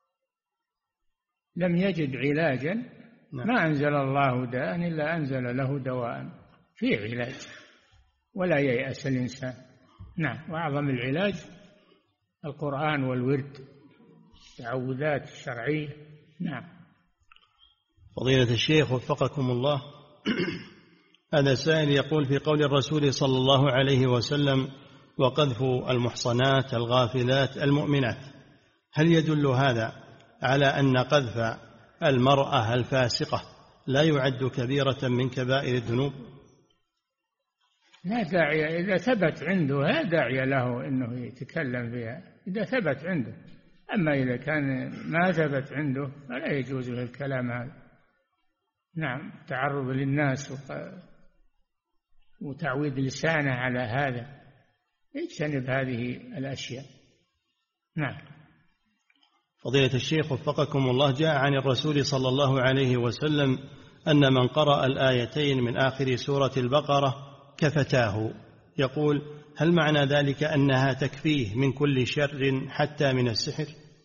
لم يجد علاجا، نعم. ما أنزل الله داء إلا أنزل له دواء، فيه علاج ولا ييأس الإنسان. نعم. وأعظم العلاج القرآن والورد، تعوذات الشرعية. نعم. فضيلة الشيخ وفقكم الله، هذا سائل يقول: في قول الرسول صلى الله عليه وسلم: وقذف المحصنات الغافلات المؤمنات، هل يدل هذا على أن قذف المرأة الفاسقة لا يعد كبيرة من كبائر الذنوب؟ لا داعي، إذا ثبت عنده لا داعي له أنه يتكلم فيها، إذا ثبت عنده. أما إذا كان ما ثبت عنده فلا يجوز له الكلام هذا. نعم. تعرض للناس وتعويد لسانه على هذا، يجتنب هذه الأشياء. نعم. فضيلة الشيخ وفقكم الله، جاء عن الرسول صلى الله عليه وسلم أن من قرأ الآيتين من آخر سورة البقرة كفتاه، يقول: هل معنى ذلك أنها تكفيه من كل شر حتى من السحر؟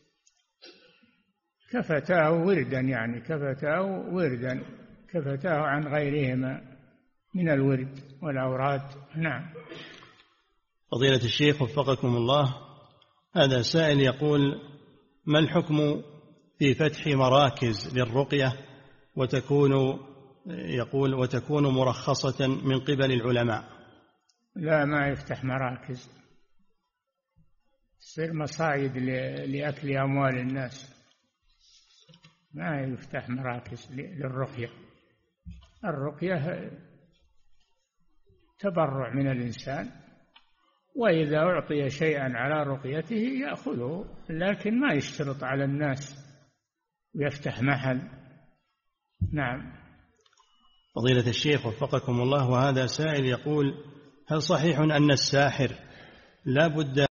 كفتاه وردا، يعني كفتاه وردا، كفتاه عن غيرهما من الورد والأوراد. نعم. فضيلة الشيخ وفقكم الله، هذا سائل يقول: ما الحكم في فتح مراكز للرقية وتكون مرخصة من قبل العلماء؟ لا، ما يفتح مراكز، تصير مصايد لأكل أموال الناس، ما يفتح مراكز للرقية. الرقية تبرع من الإنسان، وإذا أعطي شيئا على رقيته يأخذه، لكن ما يشترط على الناس ويفتح محل. نعم. فضيلة الشيخ وفقكم الله، وهذا سائل يقول: هل صحيح أن الساحر لا بد